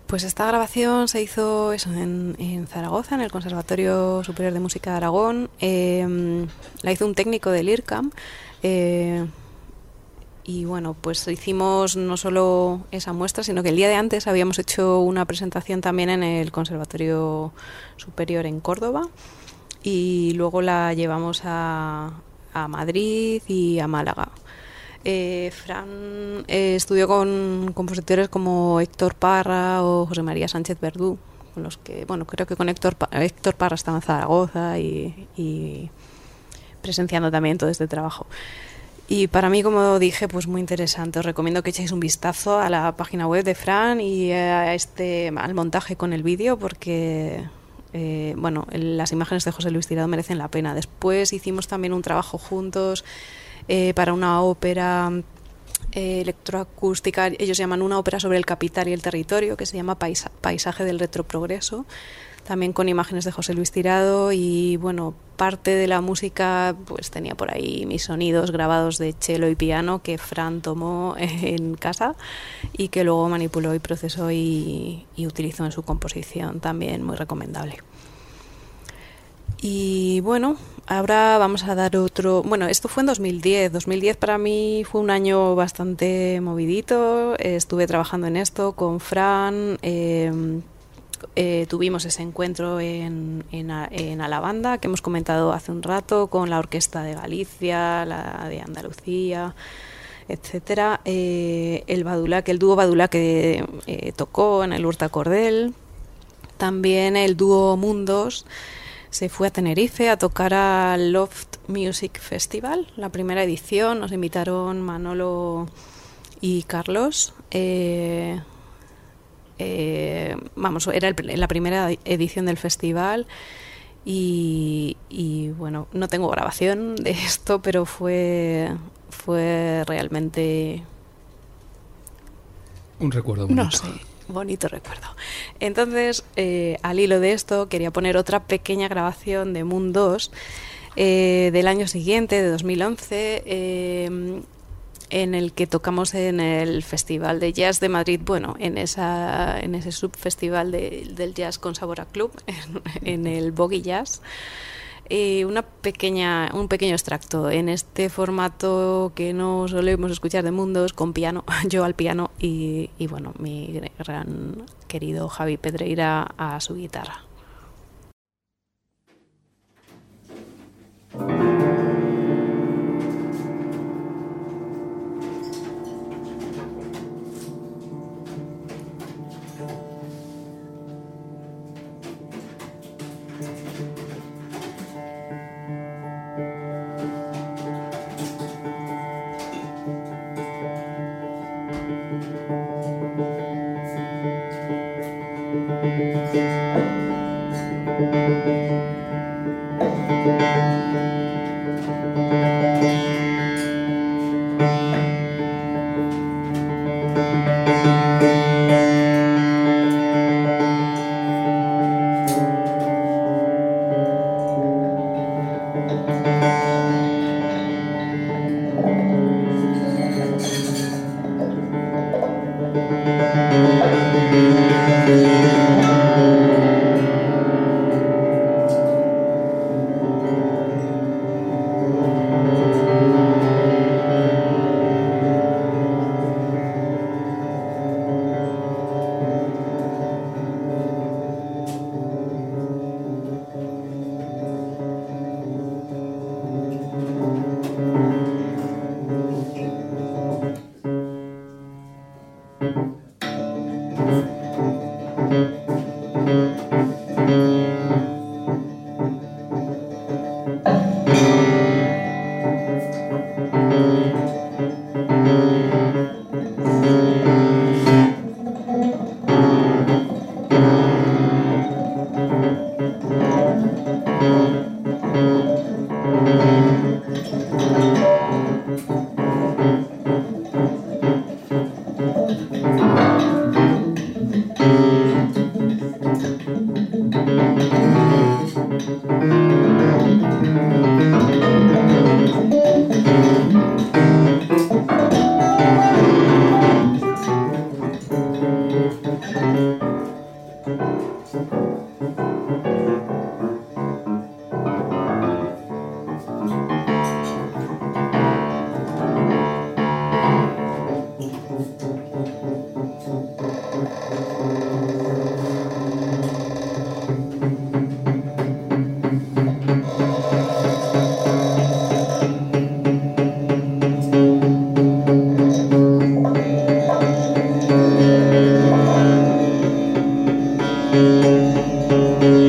Pues esta grabación se hizo eso, en Zaragoza, en el Conservatorio Superior de Música de Aragón. La hizo un técnico del IRCAM. Y bueno, pues hicimos no solo esa muestra, sino que el día de antes habíamos hecho una presentación también en el Conservatorio Superior en Córdoba. Y luego la llevamos a Madrid y a Málaga. Fran estudió con compositores como Héctor Parra o José María Sánchez Verdú, con los que, bueno, creo que con Héctor Parra estaba en Zaragoza y presenciando también todo este trabajo. Y para mí, como dije, pues muy interesante. Os recomiendo que echéis un vistazo a la página web de Fran y al montaje con el vídeo, porque las imágenes de José Luis Tirado merecen la pena. Después hicimos también un trabajo juntos para una ópera electroacústica. Ellos llaman una ópera sobre el capital y el territorio, que se llama Paisaje del Retroprogreso, también con imágenes de José Luis Tirado. Y bueno, parte de la música pues tenía por ahí mis sonidos grabados de cello y piano que Fran tomó en casa y que luego manipuló y procesó y utilizó en su composición, también muy recomendable. Y bueno, ahora vamos a dar otro... Bueno, esto fue en 2010. 2010 para mí fue un año bastante movidito. Estuve trabajando en esto con Fran. Tuvimos ese encuentro en Alabanda, que hemos comentado hace un rato, con la Orquesta de Galicia, la de Andalucía, etcétera. El dúo Badulac que tocó en el Hurtacordel. También el dúo Mundos se fue a Tenerife a tocar al Loft Music Festival, la primera edición. Nos invitaron Manolo y Carlos. Era la primera edición del festival y bueno, no tengo grabación de esto, pero fue realmente un recuerdo bonito. No sé, bonito recuerdo. Entonces, al hilo de esto, quería poner otra pequeña grabación de Moon 2 del año siguiente, de 2011, en el que tocamos en el Festival de Jazz de Madrid, bueno, en ese subfestival del jazz con sabor a club, en el Boggy Jazz. Un pequeño extracto en este formato que no solemos escuchar de Mundos, con piano, yo al piano y bueno, mi gran querido Javi Pedreira a su guitarra.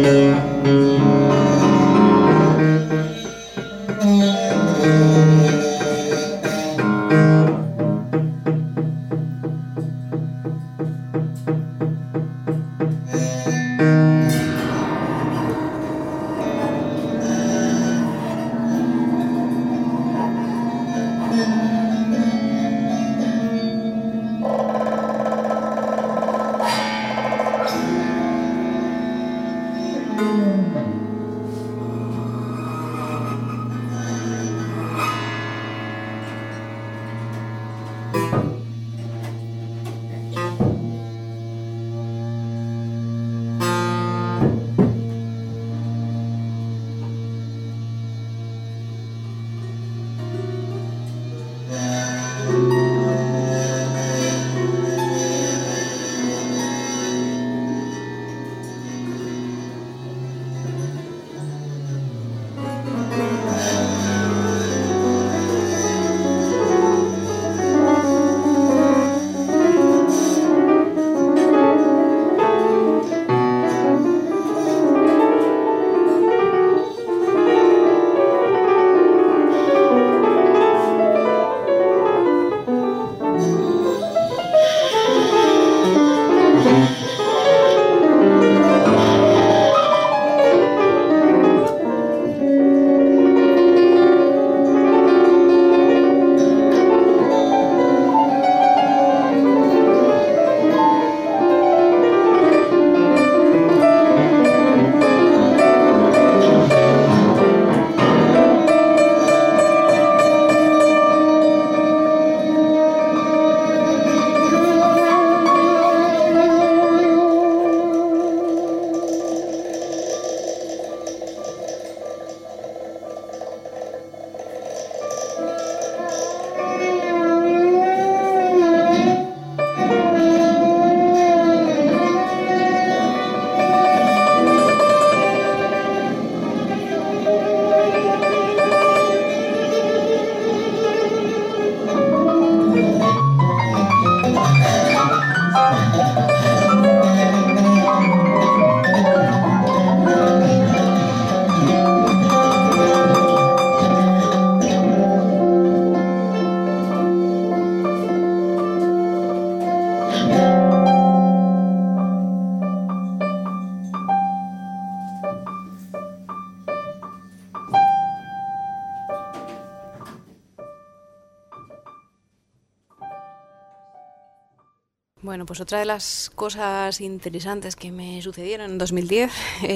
Bueno, pues otra de las cosas interesantes que me sucedieron en 2010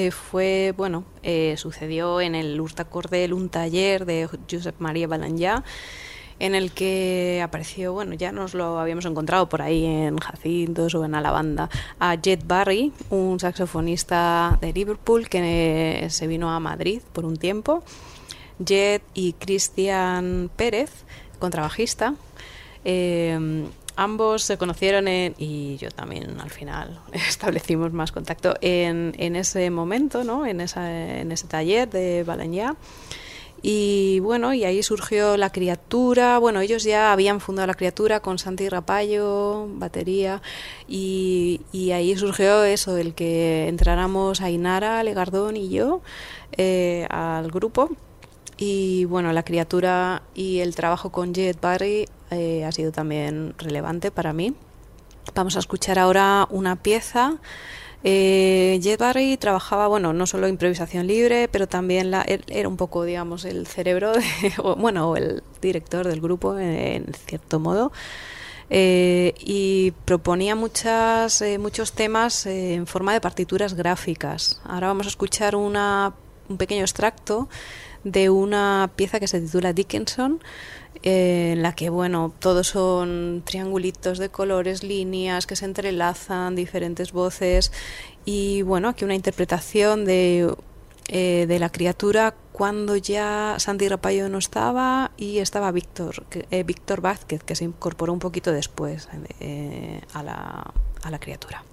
fue, bueno, sucedió en el Hurtacordel un taller de Josep Maria Balañá, en el que apareció, bueno, ya nos lo habíamos encontrado por ahí en Jacintos o en Alabanda, a Jed Barry, un saxofonista de Liverpool que se vino a Madrid por un tiempo. Jed y Cristian Pérez, contrabajista. Ambos se conocieron y yo también al final establecimos más contacto en ese momento, ¿no? en ese taller de Balañá. Y bueno, y ahí surgió La Criatura. Bueno, ellos ya habían fundado La Criatura con Santi Rapallo, batería, y ahí surgió eso, el que entráramos Ainara Legardón y yo al grupo. Y bueno, La Criatura y el trabajo con Jed Barry ha sido también relevante para mí. Vamos a escuchar ahora una pieza. Jed Barry trabajaba, bueno, no solo improvisación libre, pero también él era un poco, digamos, el cerebro, o el director del grupo, en cierto modo. Y proponía muchos temas en forma de partituras gráficas. Ahora vamos a escuchar un pequeño extracto de una pieza que se titula Dickinson, en la que, bueno, todos son triangulitos de colores, líneas que se entrelazan, diferentes voces, y bueno, aquí una interpretación de La Criatura cuando ya Santi Rapallo no estaba y estaba Víctor Vázquez, que se incorporó un poquito después a la Criatura.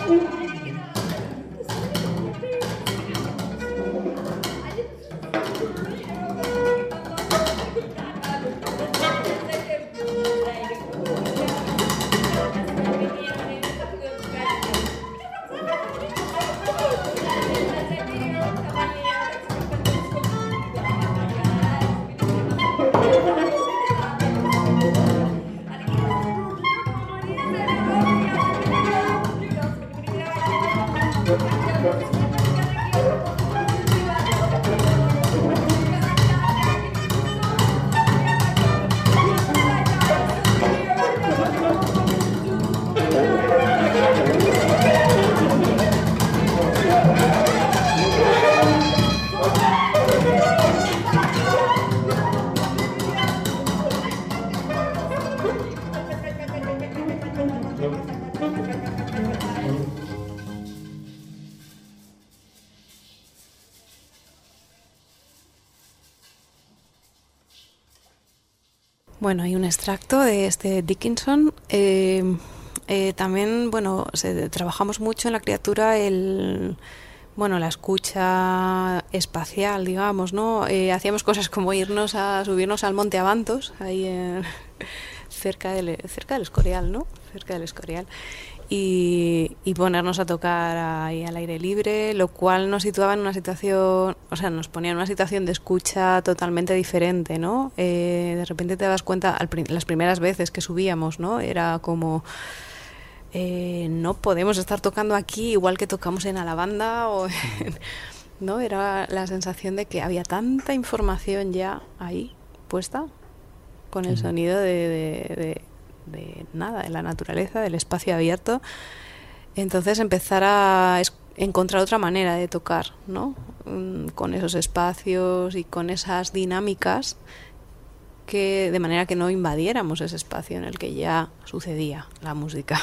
Bueno, hay un extracto de este Dickinson. También, bueno, trabajamos mucho en la criatura la escucha espacial, digamos, ¿no? Hacíamos cosas como subirnos al Monte Avantos, ahí cerca del Escorial, ¿no? Cerca del Escorial. Y ponernos a tocar ahí al aire libre, lo cual nos situaba en una situación, o sea, nos ponía en una situación de escucha totalmente diferente, ¿no? De repente te das cuenta, las primeras veces que subíamos, ¿no? Era como, no podemos estar tocando aquí igual que tocamos en Alabanda, ¿no? Era la sensación de que había tanta información ya ahí puesta con el sonido de nada, de la naturaleza, del espacio abierto. Entonces empezar a encontrar otra manera de tocar, ¿no? Con esos espacios y con esas dinámicas, de manera que no invadiéramos ese espacio en el que ya sucedía la música.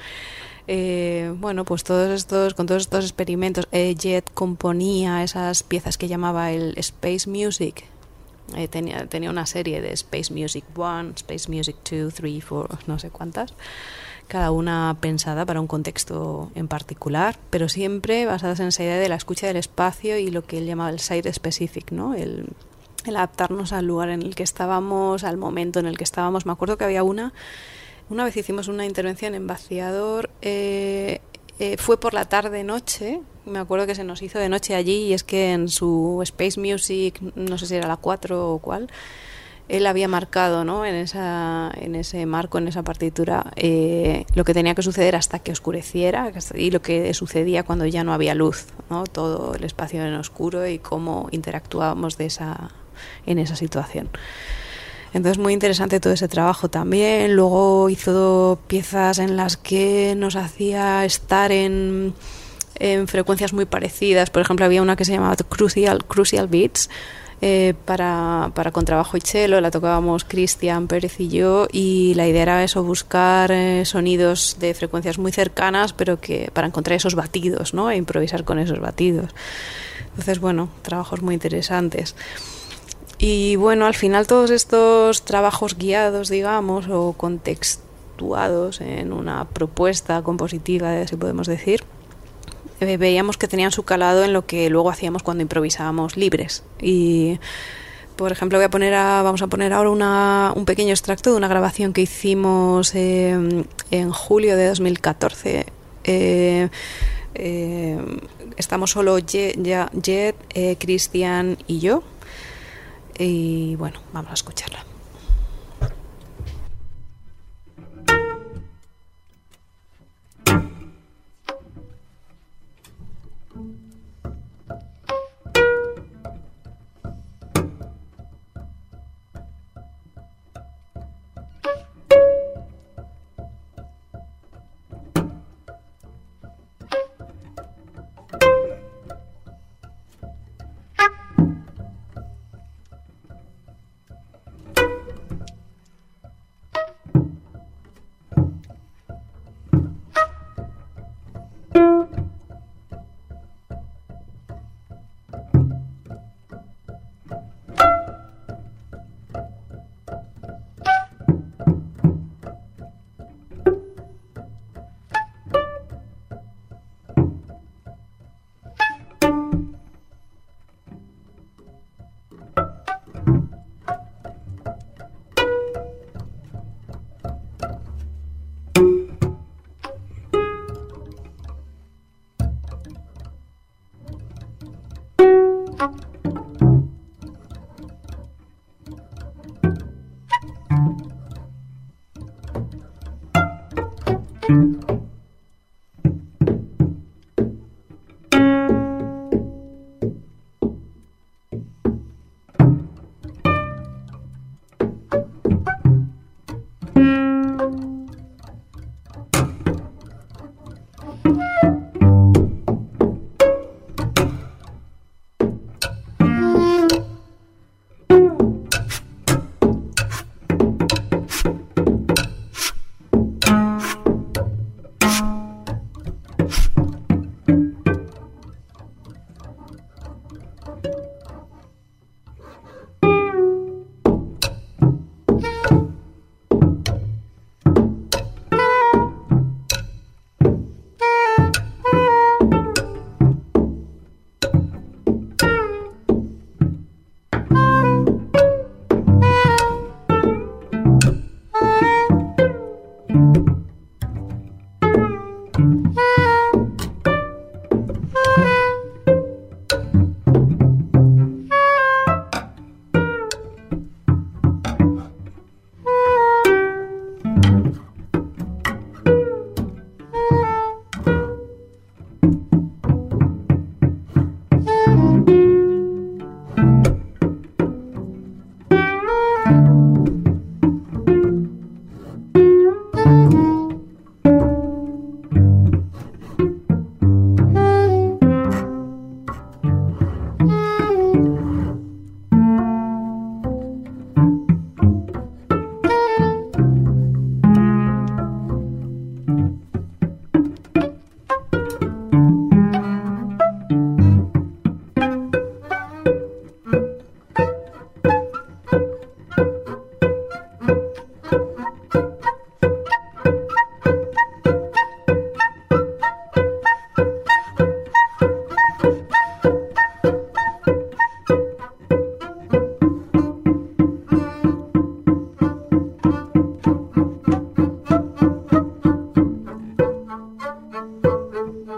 Pues con todos estos experimentos, Jet componía esas piezas que llamaba el Space Music. Tenía una serie de Space Music 1, Space Music 2, 3, 4, no sé cuántas, cada una pensada para un contexto en particular, pero siempre basadas en esa idea de la escucha del espacio y lo que él llamaba el site specific, ¿no? El adaptarnos al lugar en el que estábamos, al momento en el que estábamos. Me acuerdo que había una vez hicimos una intervención en Vaciador, fue por la tarde-noche. Me acuerdo que se nos hizo de noche allí, y es que en su Space Music, no sé si era la 4 o cuál, él había marcado, ¿no? en ese marco, en esa partitura, lo que tenía que suceder hasta que oscureciera y lo que sucedía cuando ya no había luz, ¿no? Todo el espacio en oscuro y cómo interactuábamos en esa situación. Entonces, muy interesante todo ese trabajo también. Luego hizo piezas en las que nos hacía estar en frecuencias muy parecidas. Por ejemplo, había una que se llamaba Crucial Beats, para contrabajo y cello. La tocábamos Cristian Pérez y yo, y la idea era eso, buscar sonidos de frecuencias muy cercanas, pero que para encontrar esos batidos, ¿no? E improvisar con esos batidos. Entonces, bueno, trabajos muy interesantes. Y bueno, al final todos estos trabajos guiados, digamos, o contextuados en una propuesta compositiva, si podemos decir, veíamos que tenían su calado en lo que luego hacíamos cuando improvisábamos libres. Y, por ejemplo, vamos a poner ahora un pequeño extracto de una grabación que hicimos en julio de 2014. Estamos solo Jet, Cristian y yo. Y bueno, vamos a escucharla.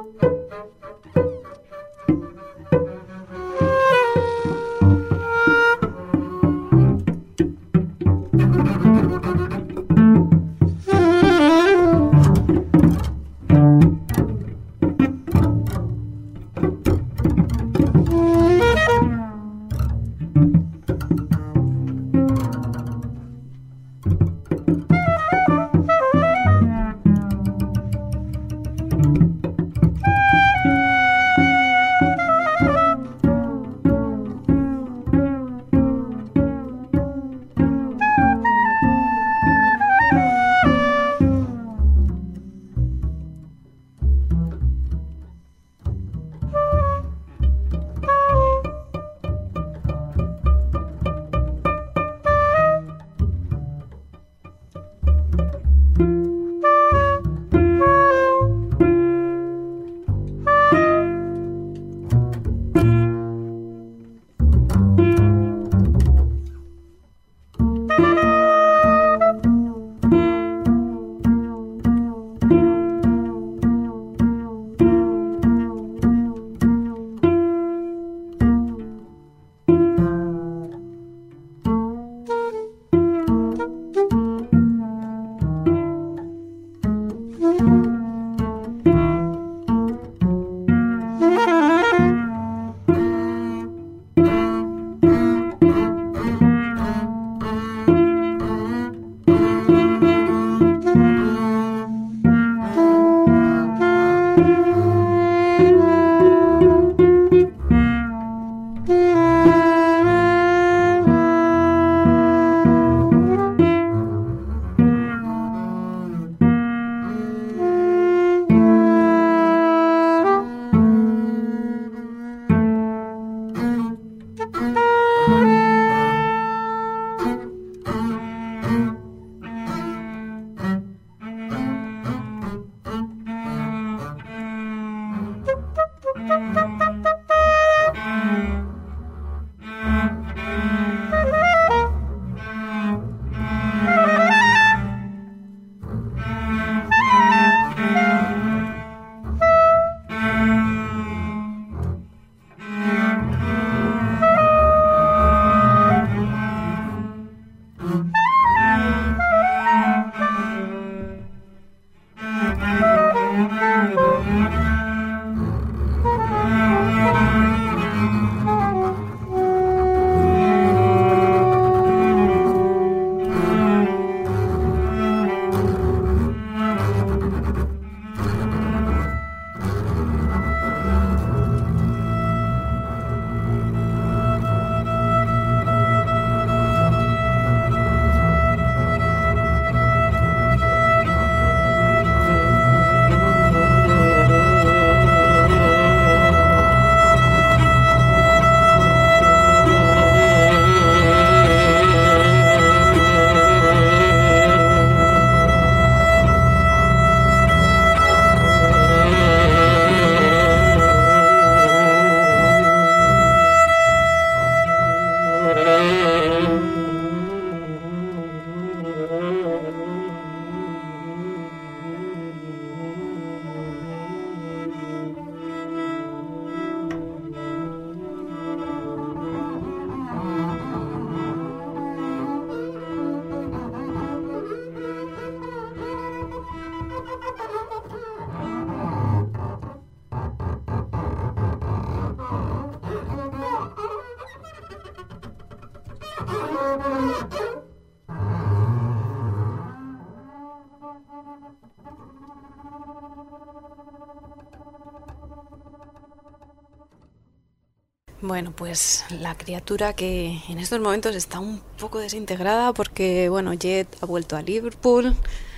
Bueno, pues la criatura que en estos momentos está un poco desintegrada porque, bueno, Jet ha vuelto a Liverpool,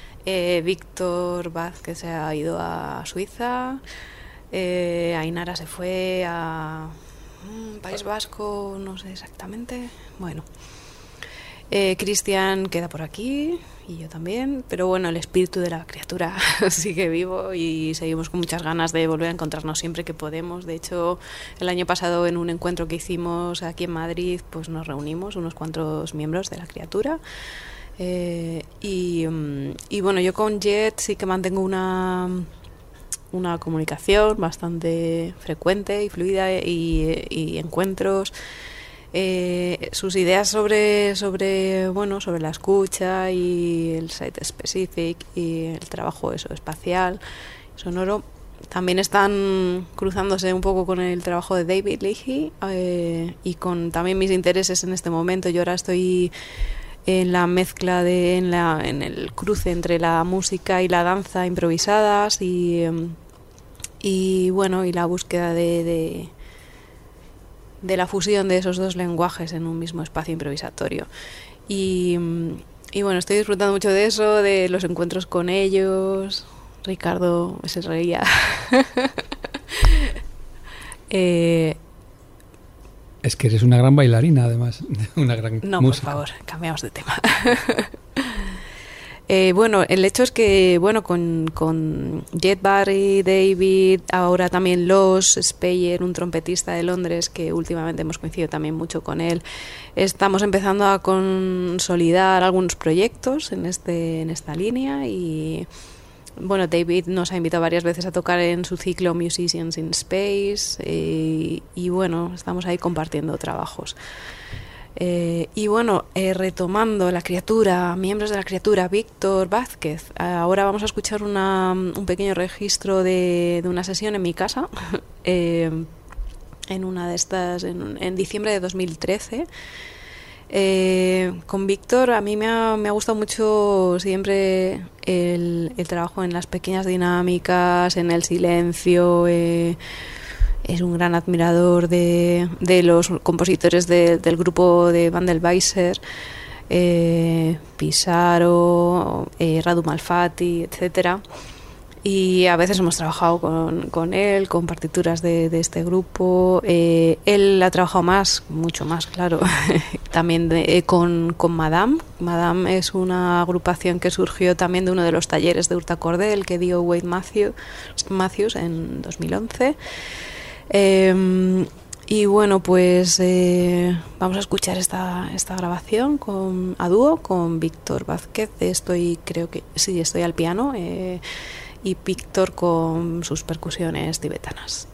Víctor Vázquez se ha ido a Suiza, Ainara se fue a País Vasco, no sé exactamente, bueno. Cristian queda por aquí y yo también, pero bueno, el espíritu de la criatura sigue vivo y seguimos con muchas ganas de volver a encontrarnos siempre que podemos. De hecho, el año pasado en un encuentro que hicimos aquí en Madrid, pues nos reunimos unos cuantos miembros de la criatura y bueno, yo con Jet sí que mantengo una una comunicación bastante frecuente y fluida y encuentros. Sus ideas sobre la escucha y el site specific y el trabajo espacial, sonoro, también están cruzándose un poco con el trabajo de David Leahy y con también mis intereses en este momento. Yo ahora estoy en la mezcla en el cruce entre la música y la danza improvisadas y la búsqueda de la fusión de esos dos lenguajes en un mismo espacio improvisatorio. Y bueno, estoy disfrutando mucho de eso, de los encuentros con ellos. Ricardo se reía. Es que eres una gran bailarina, además. Una gran No, música. por favor, cambiamos de tema. El hecho es que, con Jet Barry, David, ahora también Los Speyer, un trompetista de Londres, que últimamente hemos coincidido también mucho con él, estamos empezando a consolidar algunos proyectos en esta línea y... Bueno, David nos ha invitado varias veces a tocar en su ciclo Musicians in Space y estamos ahí compartiendo trabajos. Retomando miembros de la criatura, Víctor Vázquez. Ahora vamos a escuchar un pequeño registro de una sesión en mi casa, en una de estas, en diciembre de 2013. Con Víctor a mí me ha gustado mucho siempre el trabajo en las pequeñas dinámicas, en el silencio. Es un gran admirador de los compositores del grupo de Vandelweiser, Pisaro, Radu Malfatti, etcétera. Y a veces hemos trabajado con él, con partituras de este grupo. Él ha trabajado mucho más, claro, también con Madame. Madame es una agrupación que surgió también de uno de los talleres de Urta Cordel que dio Wade Matthews en 2011. Vamos a escuchar esta grabación a dúo con Víctor Vázquez. Estoy al piano. Y Víctor con sus percusiones tibetanas.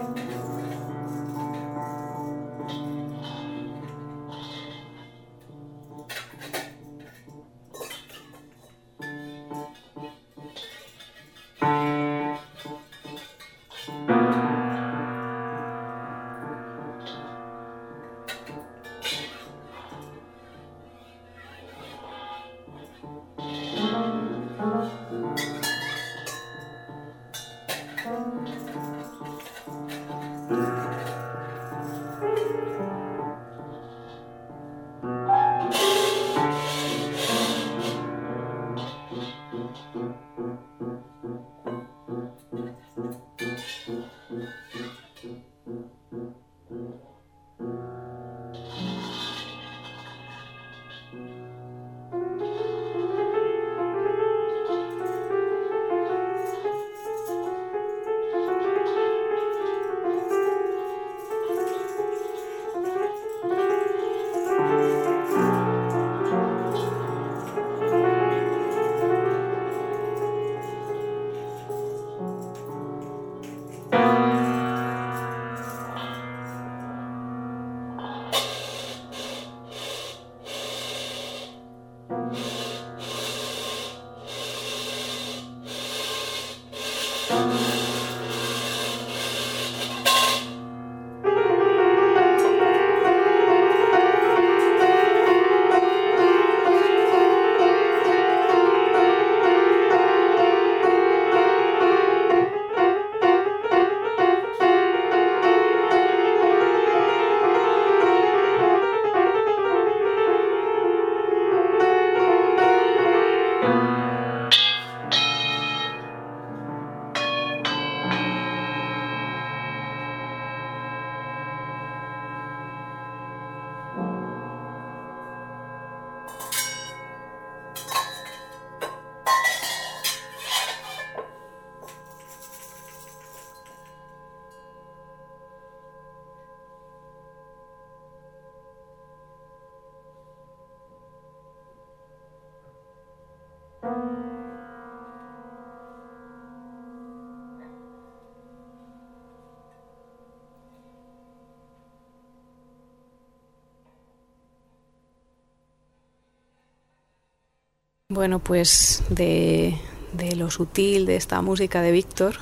Bueno, pues de lo sutil de esta música de Víctor,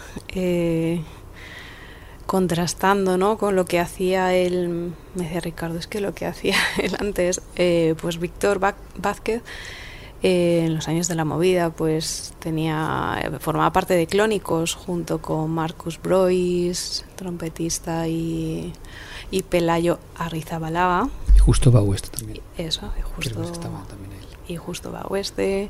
contrastando, ¿no?, con lo que hacía él, me decía Ricardo, es que lo que hacía él antes, pues Víctor Vázquez, en los años de la movida, pues formaba parte de Clónicos junto con Marcus Brois, trompetista, y Pelayo Arrizabalaga. Y Justo Baueste también. Eso, Creo que estaba también él. Y Justo Baueste.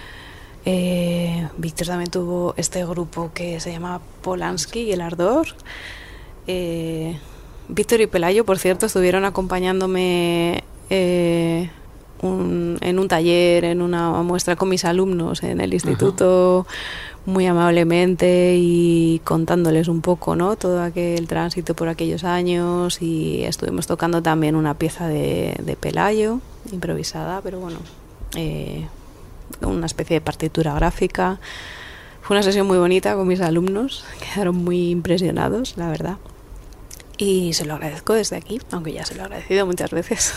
Víctor también tuvo este grupo que se llama Polanski y El Ardor. Víctor y Pelayo, por cierto, estuvieron acompañándome en un taller, en una muestra con mis alumnos en el instituto. Ajá. Muy amablemente y contándoles un poco, ¿no?, todo aquel tránsito por aquellos años, y estuvimos tocando también una pieza de Pelayo, improvisada, pero bueno, una especie de partitura gráfica. Fue una sesión muy bonita con mis alumnos, quedaron muy impresionados, la verdad, y se lo agradezco desde aquí, aunque ya se lo he agradecido muchas veces.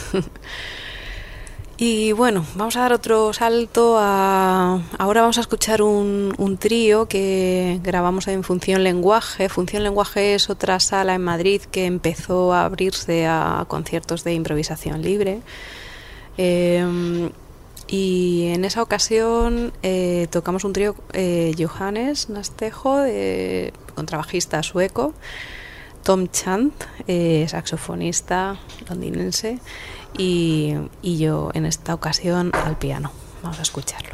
Y bueno, vamos a dar otro salto ahora vamos a escuchar un trío que grabamos en Función Lenguaje. Función Lenguaje es otra sala en Madrid que empezó a abrirse a conciertos de improvisación libre. Y en esa ocasión tocamos un trío, Johannes Nastejo, contrabajista sueco, Tom Chant, saxofonista londinense, y yo en esta ocasión al piano. Vamos a escucharlo.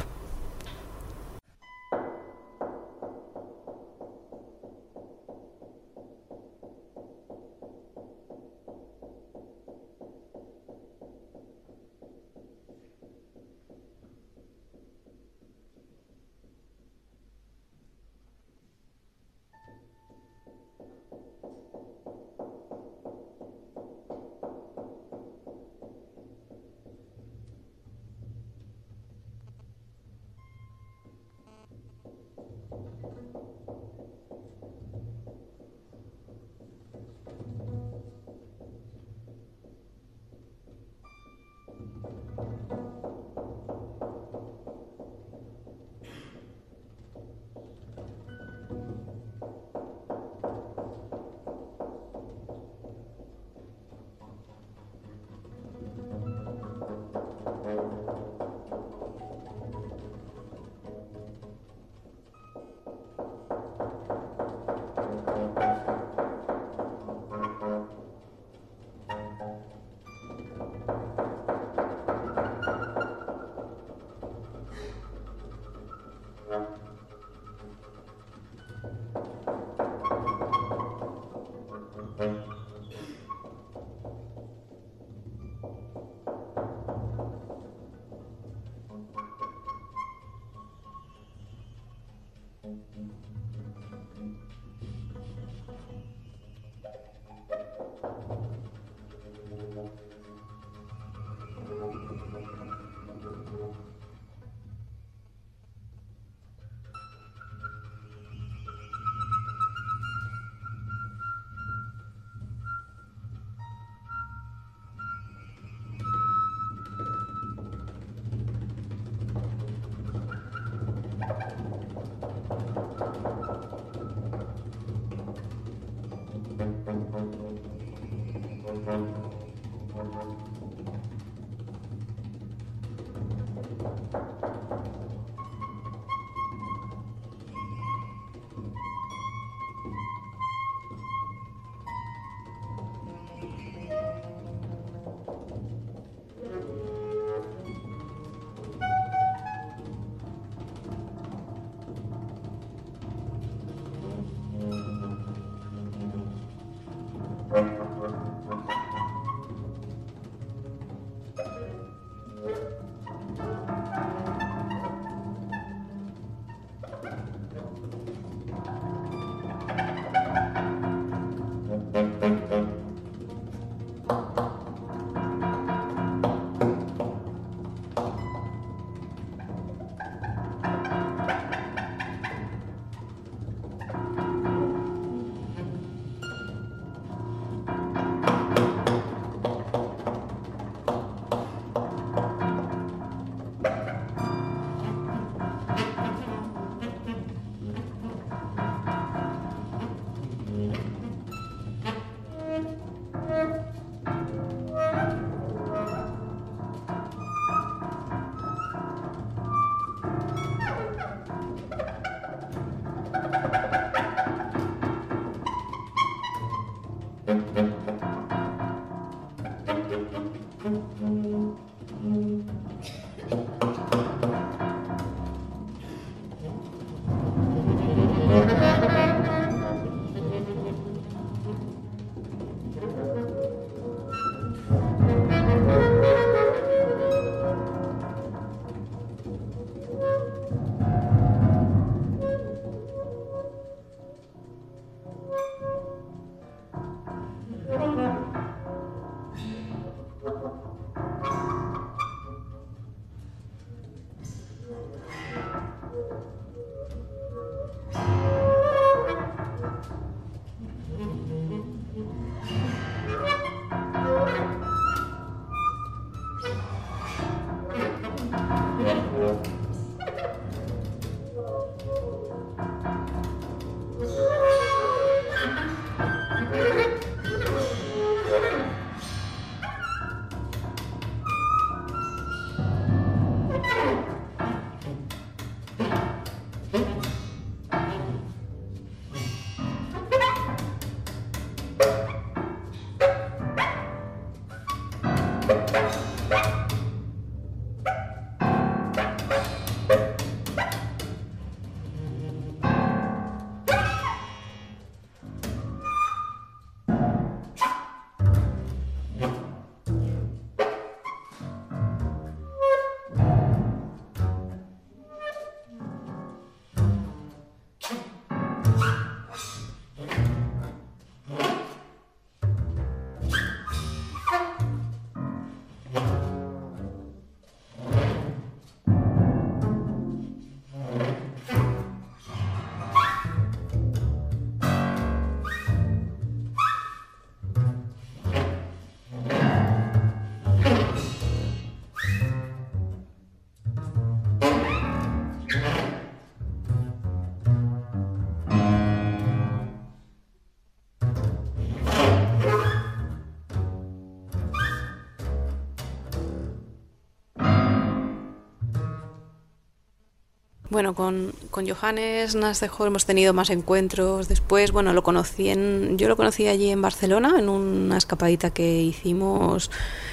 Bueno, con Johannes Nasdejo hemos tenido más encuentros después. Bueno, yo lo conocí allí en Barcelona en una escapadita que hicimos,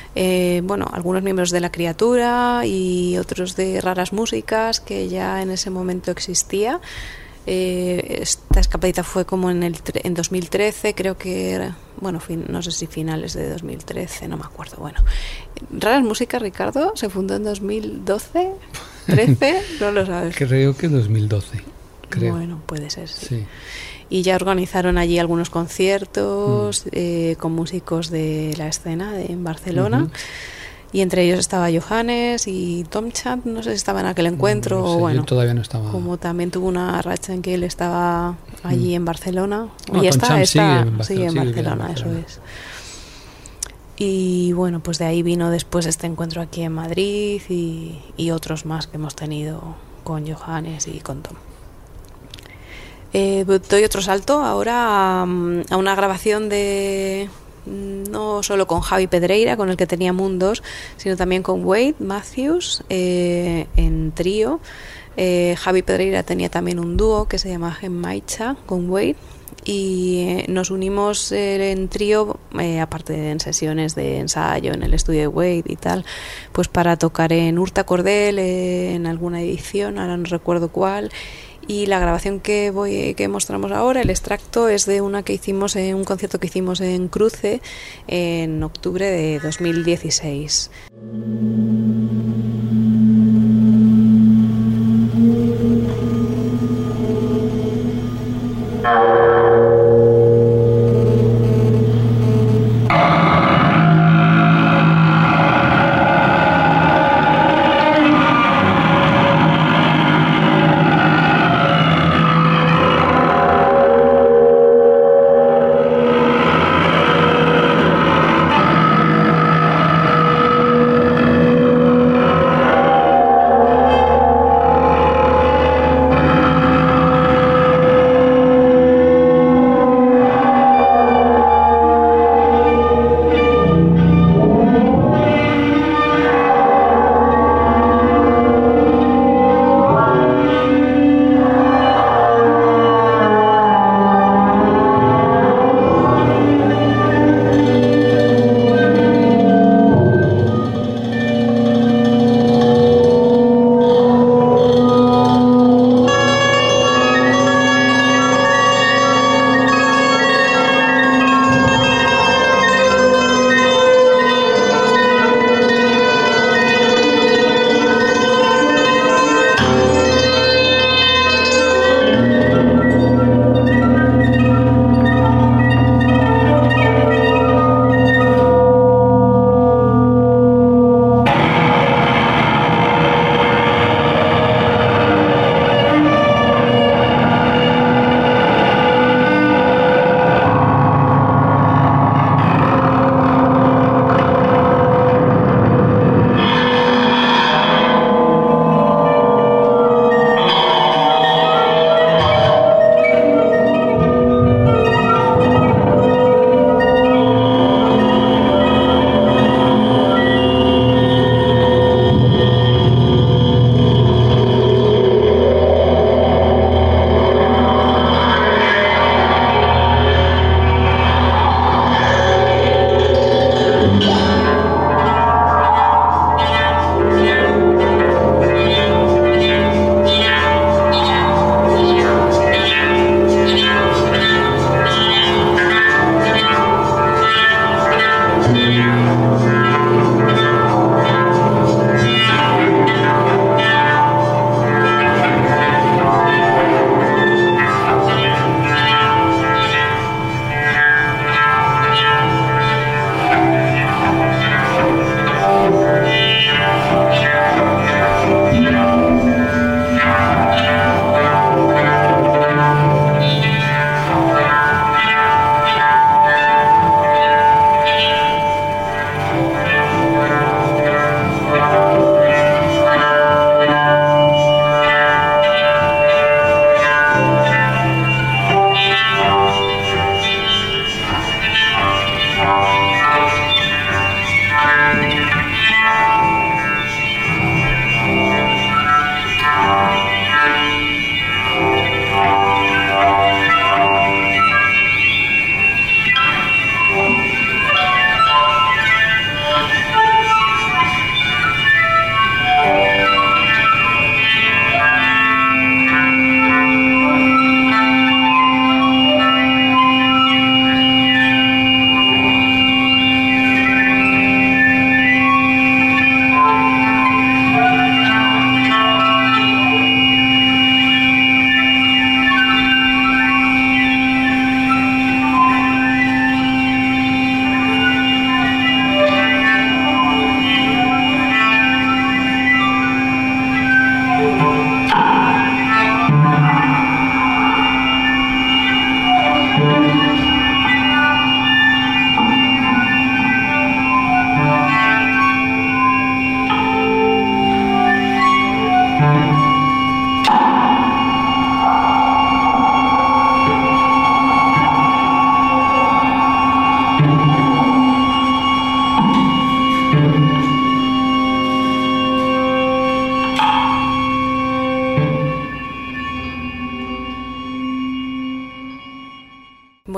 algunos miembros de La Criatura y otros de Raras Músicas, que ya en ese momento existía. Esta escapadita fue como en 2013, creo que era, bueno, no sé si finales de 2013, no me acuerdo. Bueno, Raras Músicas, Ricardo, se fundó en 2012, 13, no lo sabes. Creo que 2012, creo. Bueno, puede ser, sí. Sí. Y ya organizaron allí algunos conciertos con músicos de la escena en Barcelona. Uh-huh. Y entre ellos estaba Johannes y Tom Champ, no sé si estaba en aquel encuentro No sé, o bueno. yo todavía no estaba. Como también tuvo una racha en que él estaba allí en Barcelona. No, y Tom Champ sigue en Barcelona, eso es. Y bueno, pues de ahí vino después este encuentro aquí en Madrid y otros más que hemos tenido con Johannes y con Tom. Doy otro salto ahora a una grabación de no solo con Javi Pedreira, con el que tenía Mundos, sino también con Wade Matthews en trío. Javi Pedreira tenía también un dúo que se llama Gemaicha con Wade y nos unimos en trío, aparte en sesiones de ensayo en el estudio de Wade y tal, pues para tocar en Urta Cordel en alguna edición, ahora no recuerdo cuál. Y la grabación que mostramos ahora, el extracto, es de una que hicimos en un concierto que hicimos en Cruce en octubre de 2016.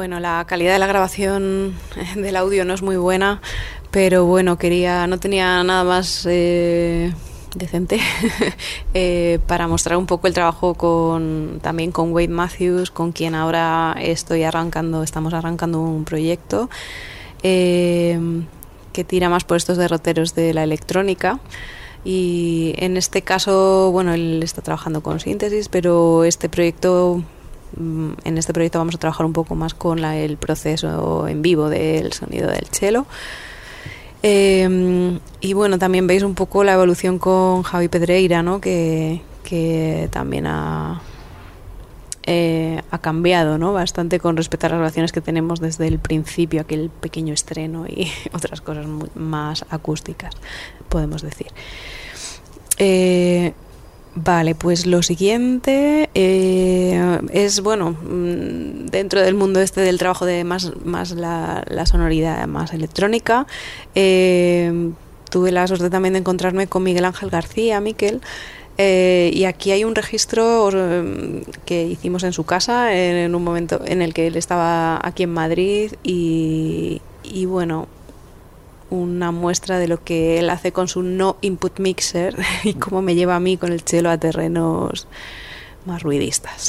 Bueno, la calidad de la grabación del audio no es muy buena, pero bueno, no tenía nada más decente para mostrar un poco el trabajo también con Wade Matthews, con quien ahora estamos arrancando un proyecto que tira más por estos derroteros de la electrónica. Y en este caso, bueno, él está trabajando con síntesis, pero en este proyecto vamos a trabajar un poco más con el proceso en vivo del sonido del cello. Y bueno, también veis un poco la evolución con Javi Pedreira, ¿no? que también ha cambiado, ¿no? Bastante con respecto a las relaciones que tenemos desde el principio, aquel pequeño estreno y otras cosas más acústicas, podemos decir. Vale, pues lo siguiente es, bueno, dentro del mundo del trabajo de más la sonoridad más electrónica, tuve la suerte también de encontrarme con Miguel Ángel García, Miquel, y aquí hay un registro que hicimos en su casa en un momento en el que él estaba aquí en Madrid y bueno, una muestra de lo que él hace con su no input mixer y cómo me lleva a mí con el cello a terrenos más ruidistas.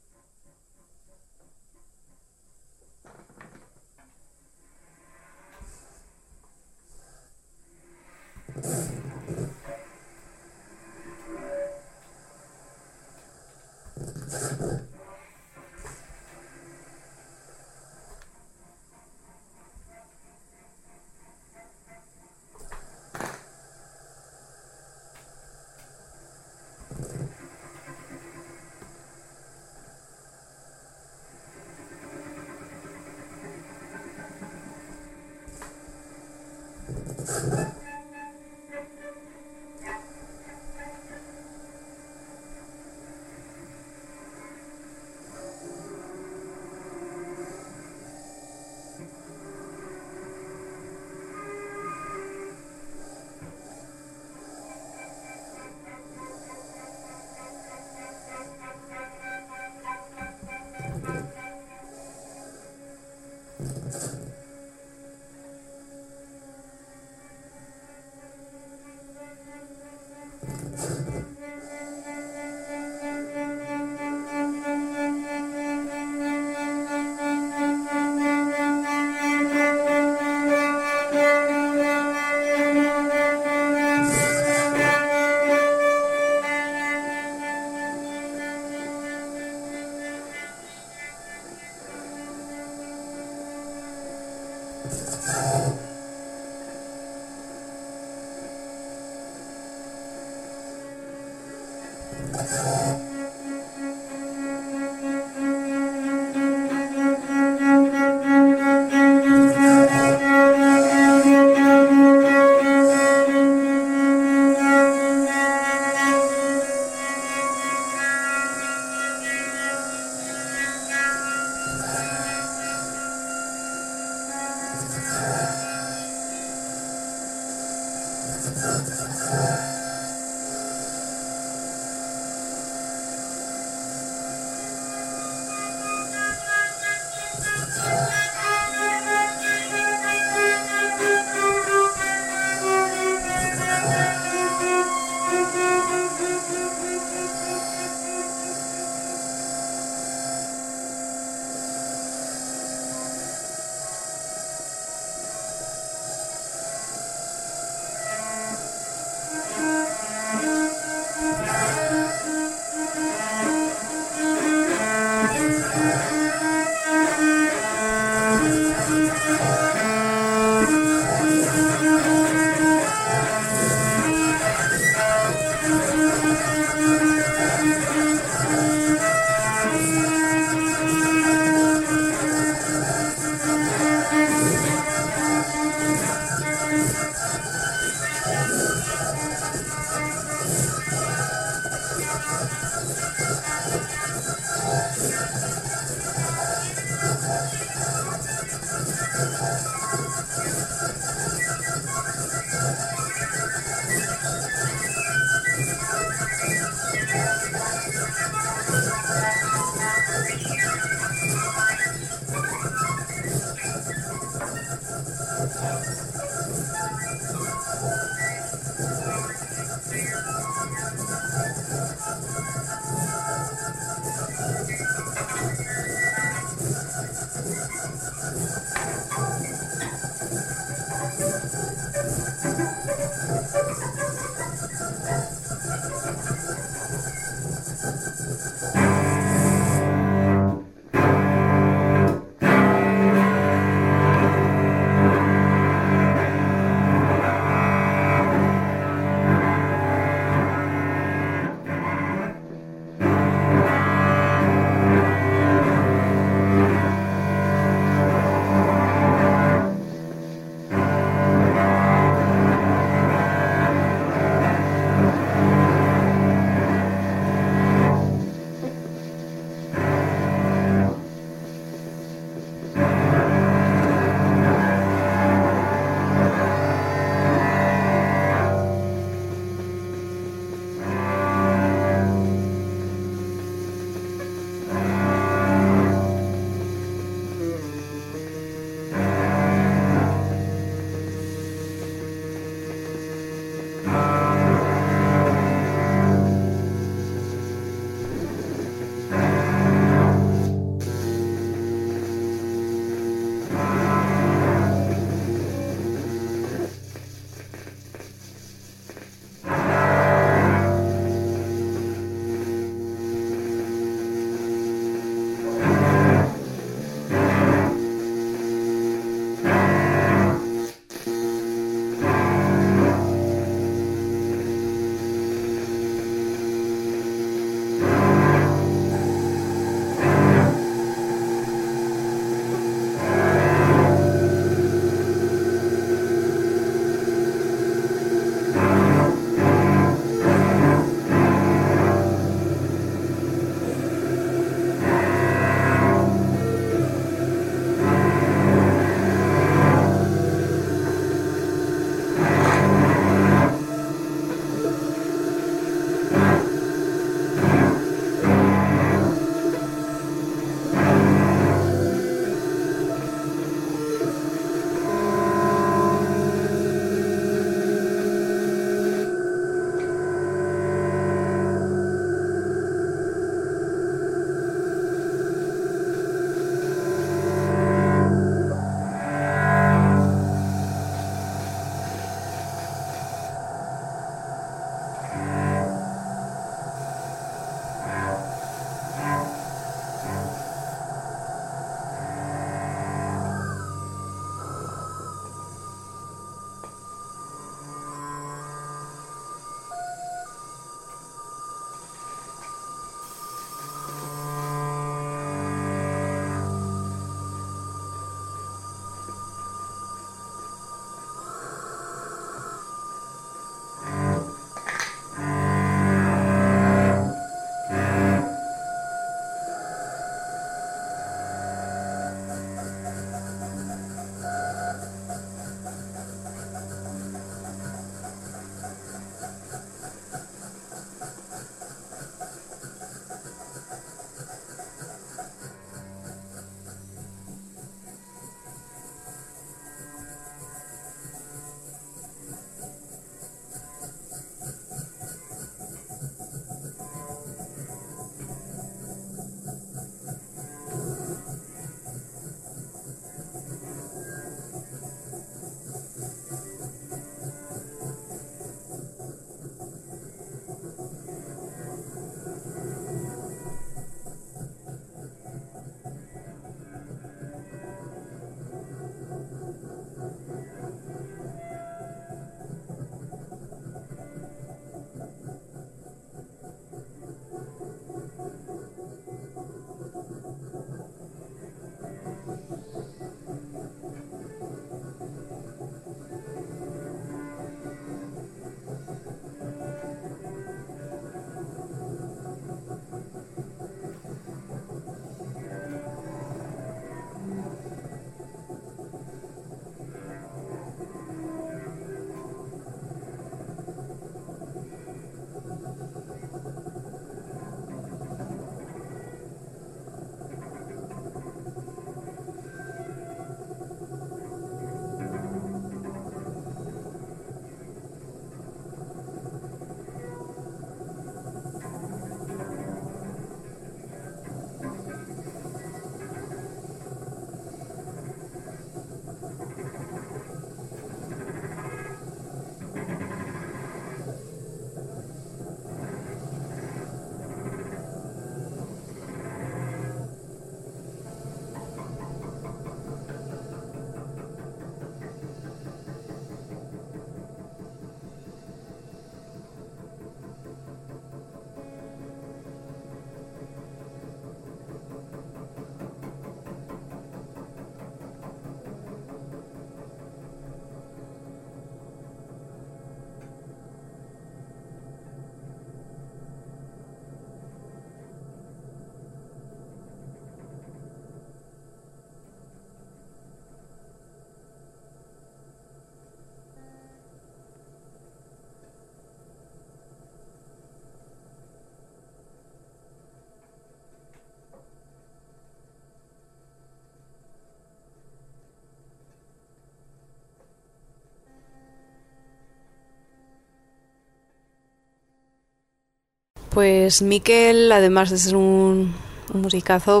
Pues Mikel, además de ser un musicazo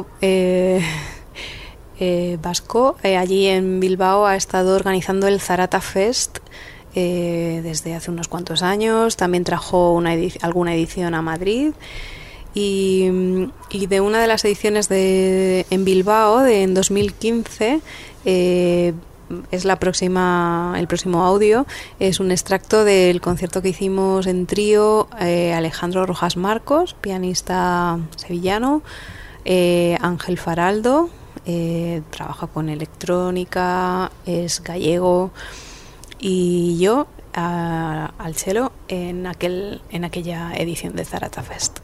vasco, allí en Bilbao ha estado organizando el Zarata Fest desde hace unos cuantos años. También trajo alguna edición a Madrid. Y de una de las ediciones en Bilbao, en 2015, es el próximo audio, es un extracto del concierto que hicimos en trío, Alejandro Rojas Marcos, pianista sevillano, Ángel Faraldo, trabaja con electrónica, es gallego, y yo al cello en aquella edición de Zarata Fest.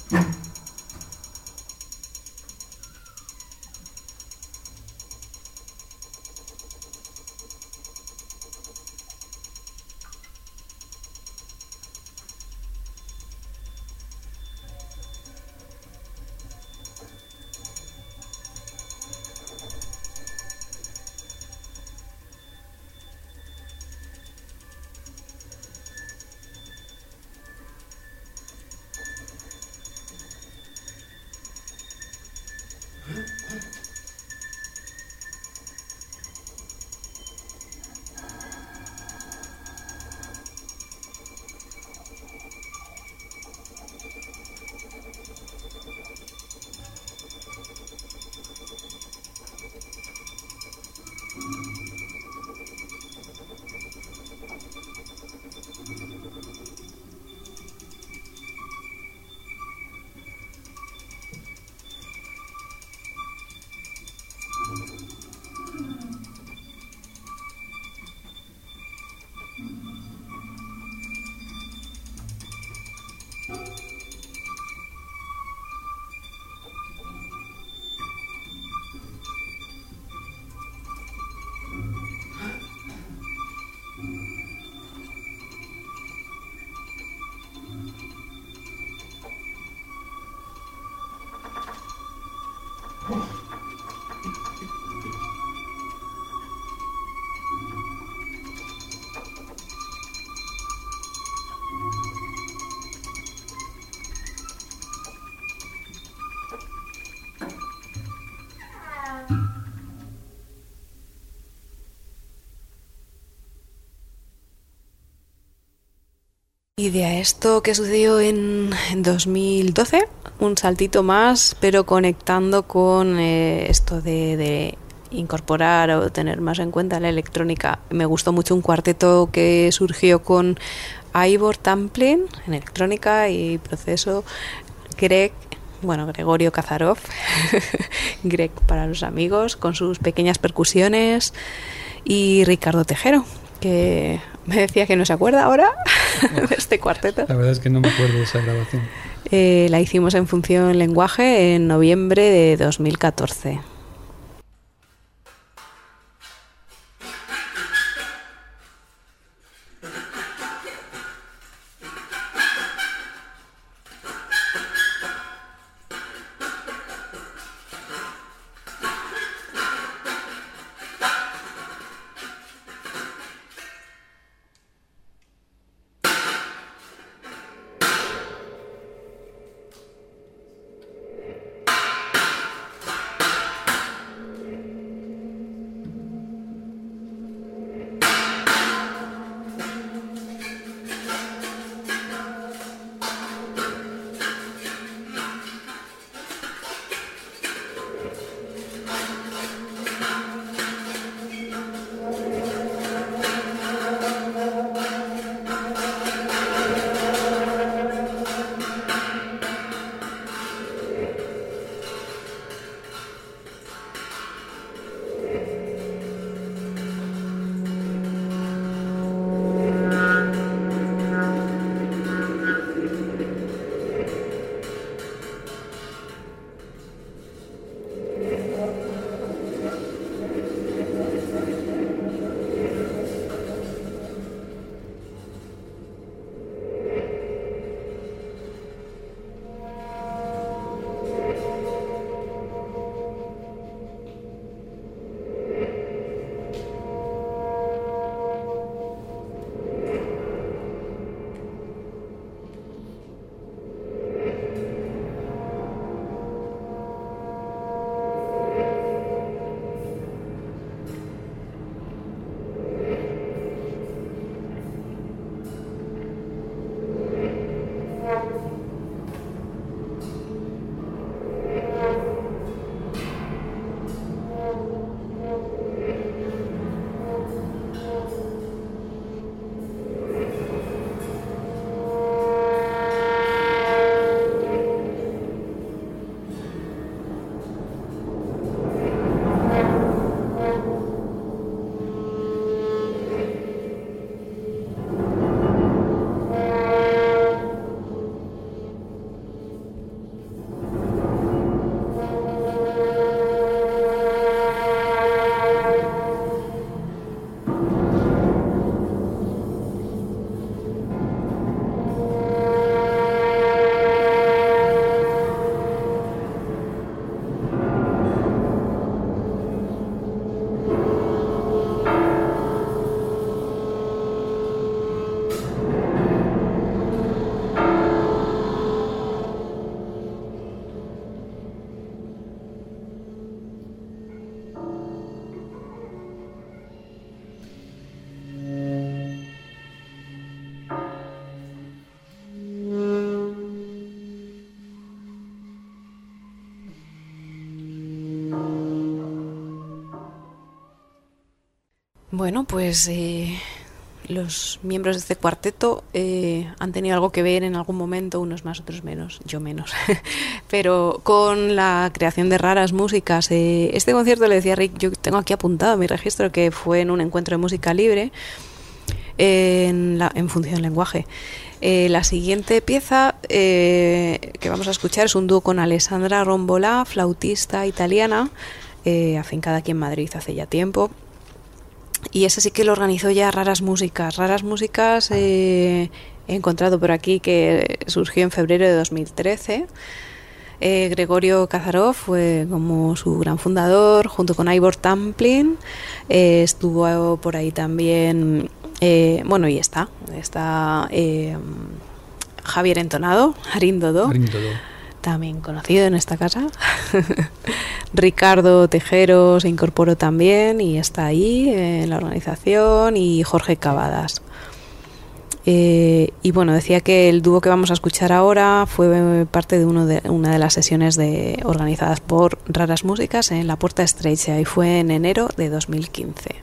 Y de a esto que sucedió en 2012, un saltito más, pero conectando con esto de incorporar o tener más en cuenta la electrónica. Me gustó mucho un cuarteto que surgió con Ivor Tamplin en electrónica y proceso, Gregorio Kazarov, Greg para los amigos, con sus pequeñas percusiones, y Ricardo Tejero, que me decía que no se acuerda ahora de este cuarteto. La verdad es que no me acuerdo de esa grabación. La hicimos en Función Lenguaje en noviembre de 2014. Bueno, pues los miembros de este cuarteto han tenido algo que ver en algún momento, unos más, otros menos, yo menos, pero con la creación de Raras Músicas. Este concierto, le decía a Rick, yo tengo aquí apuntado mi registro, que fue en un encuentro de música libre en función del lenguaje. La siguiente pieza que vamos a escuchar es un dúo con Alessandra Rombolà, flautista italiana, afincada aquí en Madrid hace ya tiempo. Y ese sí que lo organizó ya Raras Músicas. Raras Músicas he encontrado por aquí que surgió en febrero de 2013. Gregorio Kazarov fue como su gran fundador, junto con Ivor Tamplin. Estuvo por ahí también, y está Javier Entonado, Arindodó, también conocido en esta casa. Ricardo Tejero se incorporó también y está ahí en la organización, y Jorge Cavadas. Y bueno, decía que el dúo que vamos a escuchar ahora fue parte de una de las sesiones organizadas por Raras Músicas en la Puerta Estrecha, y fue en enero de 2015.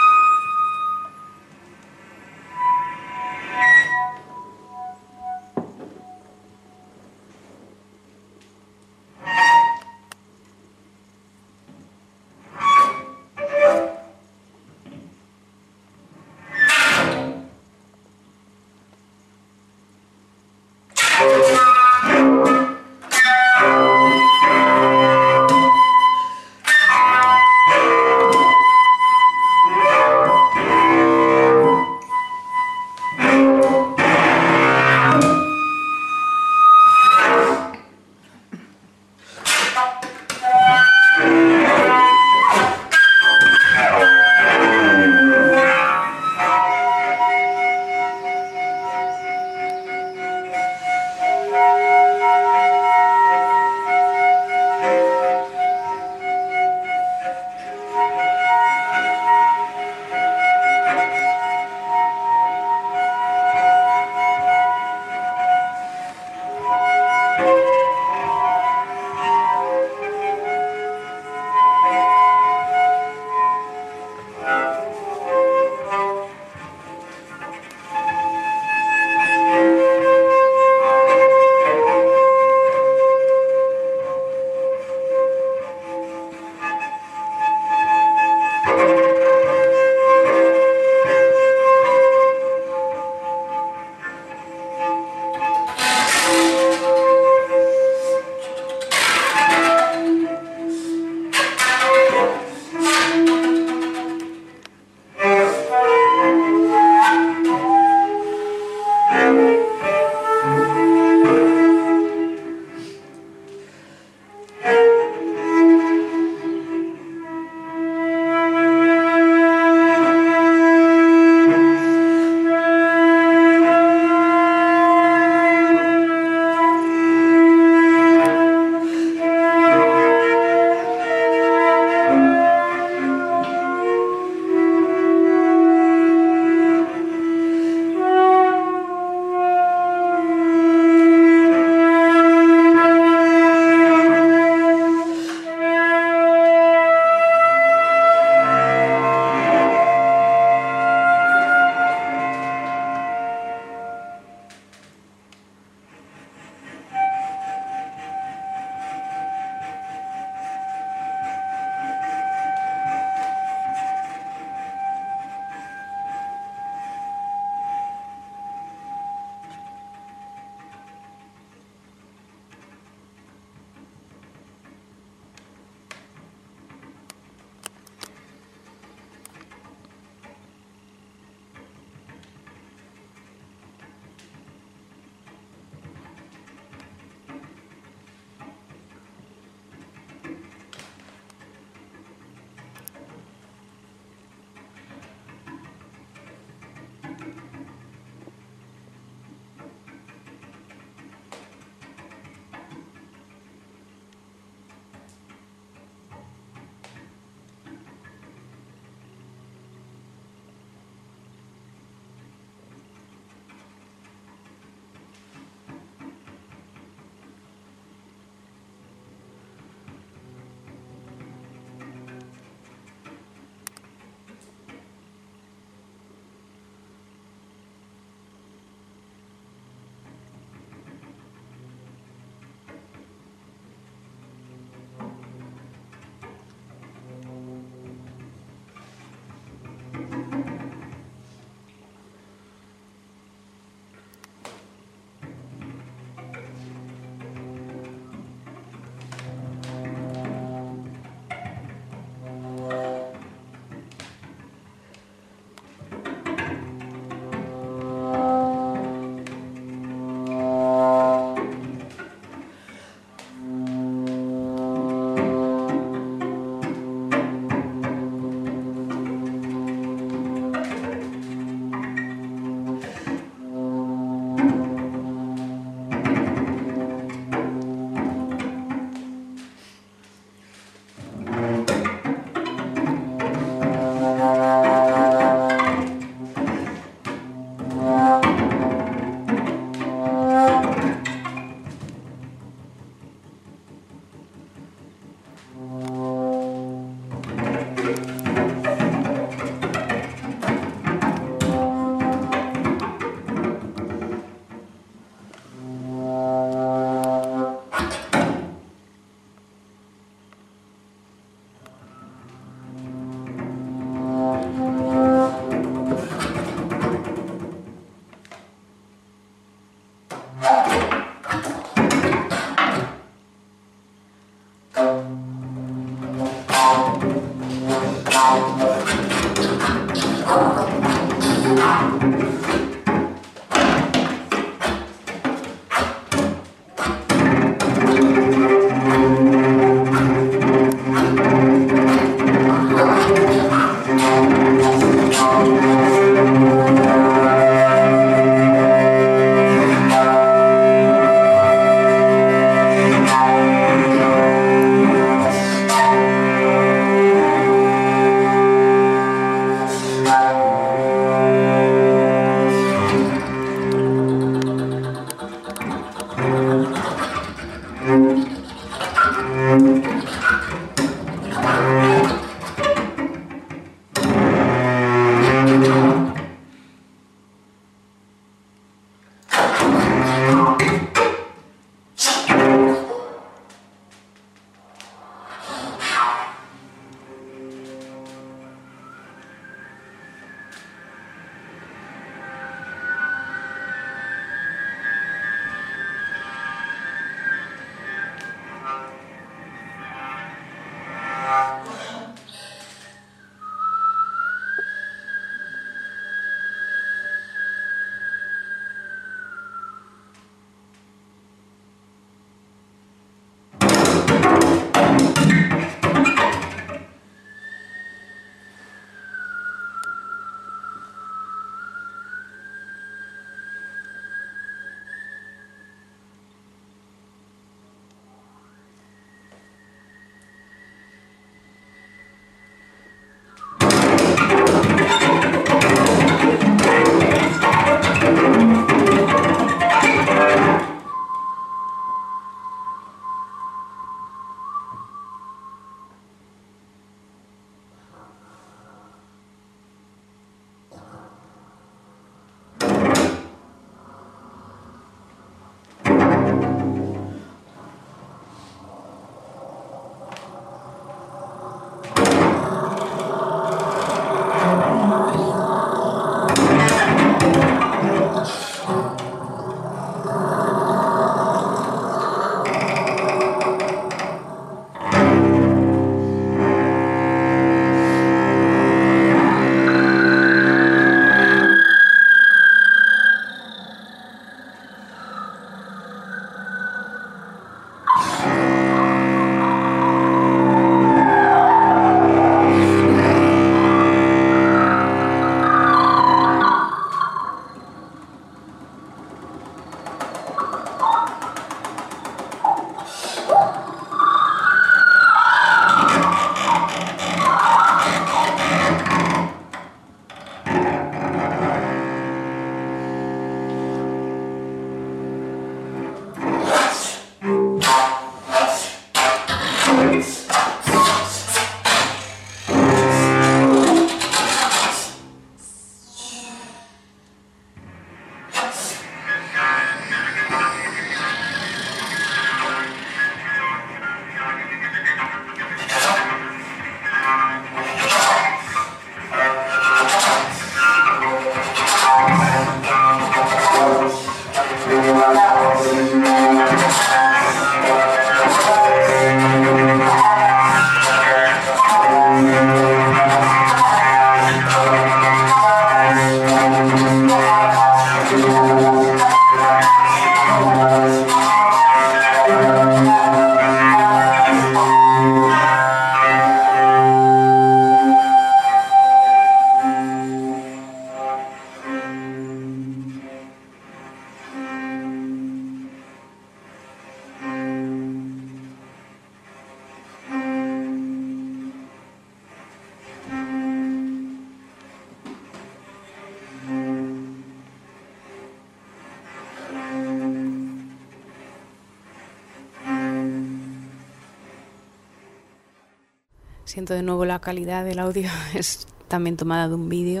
Siento de nuevo la calidad del audio, es también tomada de un vídeo.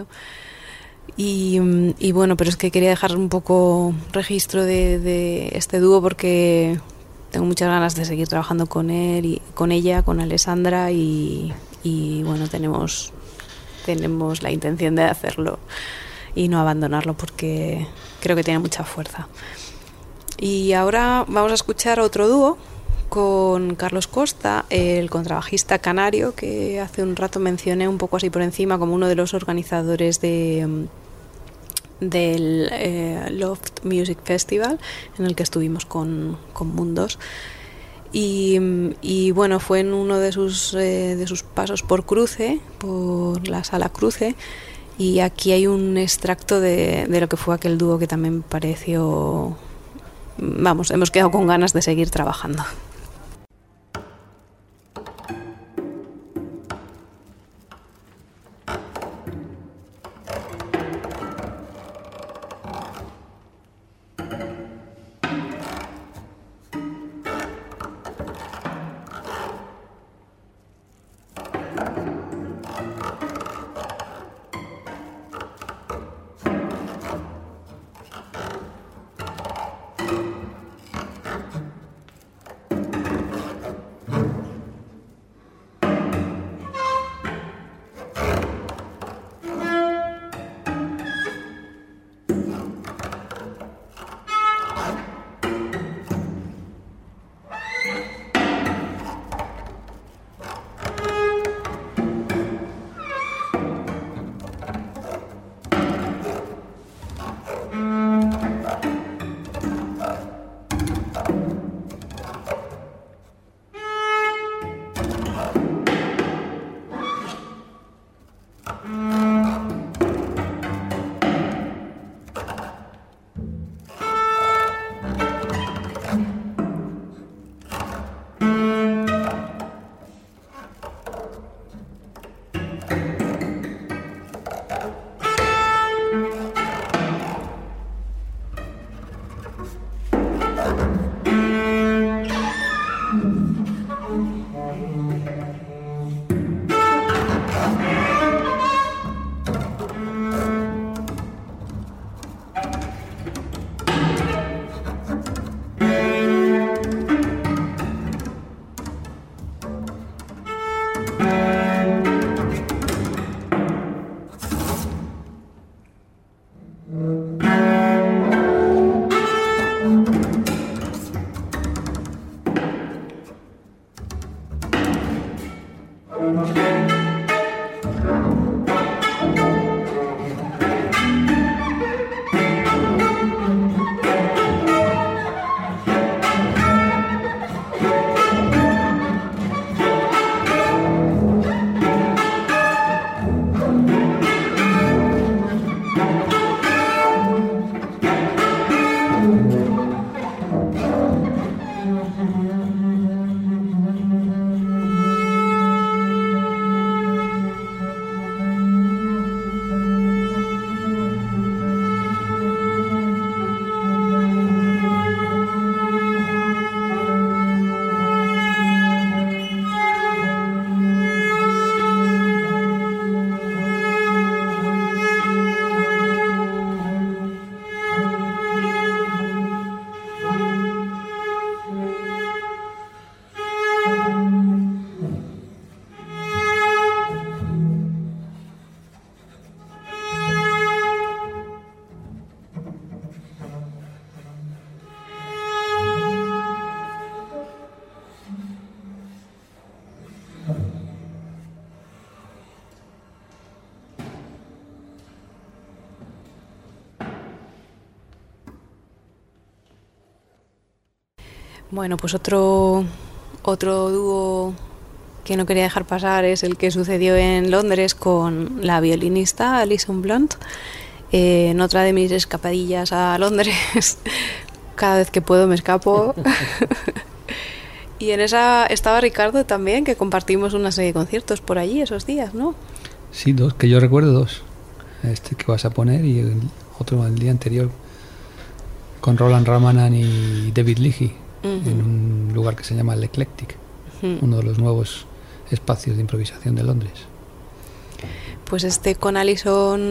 Y bueno, pero es que quería dejar un poco registro de este dúo porque tengo muchas ganas de seguir trabajando con él y con ella, con Alessandra y bueno, tenemos la intención de hacerlo y no abandonarlo porque creo que tiene mucha fuerza. Y ahora vamos a escuchar otro dúo con Carlos Costa, el contrabajista canario, que hace un rato mencioné un poco así por encima como uno de los organizadores del Loft Music Festival, en el que estuvimos con Mundos. Y bueno, fue en uno de sus pasos por Cruce, por la Sala Cruce, y aquí hay un extracto de lo que fue aquel dúo que también pareció... Vamos, hemos quedado con ganas de seguir trabajando. Bueno, pues otro dúo que no quería dejar pasar es el que sucedió en Londres con la violinista Alison Blunt, en otra de mis escapadillas a Londres. Cada vez que puedo me escapo. Y en esa estaba Ricardo también, que compartimos una serie de conciertos por allí esos días, ¿no? Sí, dos, que yo recuerdo dos. Este que vas a poner y el otro el día anterior con Roland Ramanan y David Leahy, en un lugar que se llama el Eclectic, uno de los nuevos espacios de improvisación de Londres. Pues con Alison,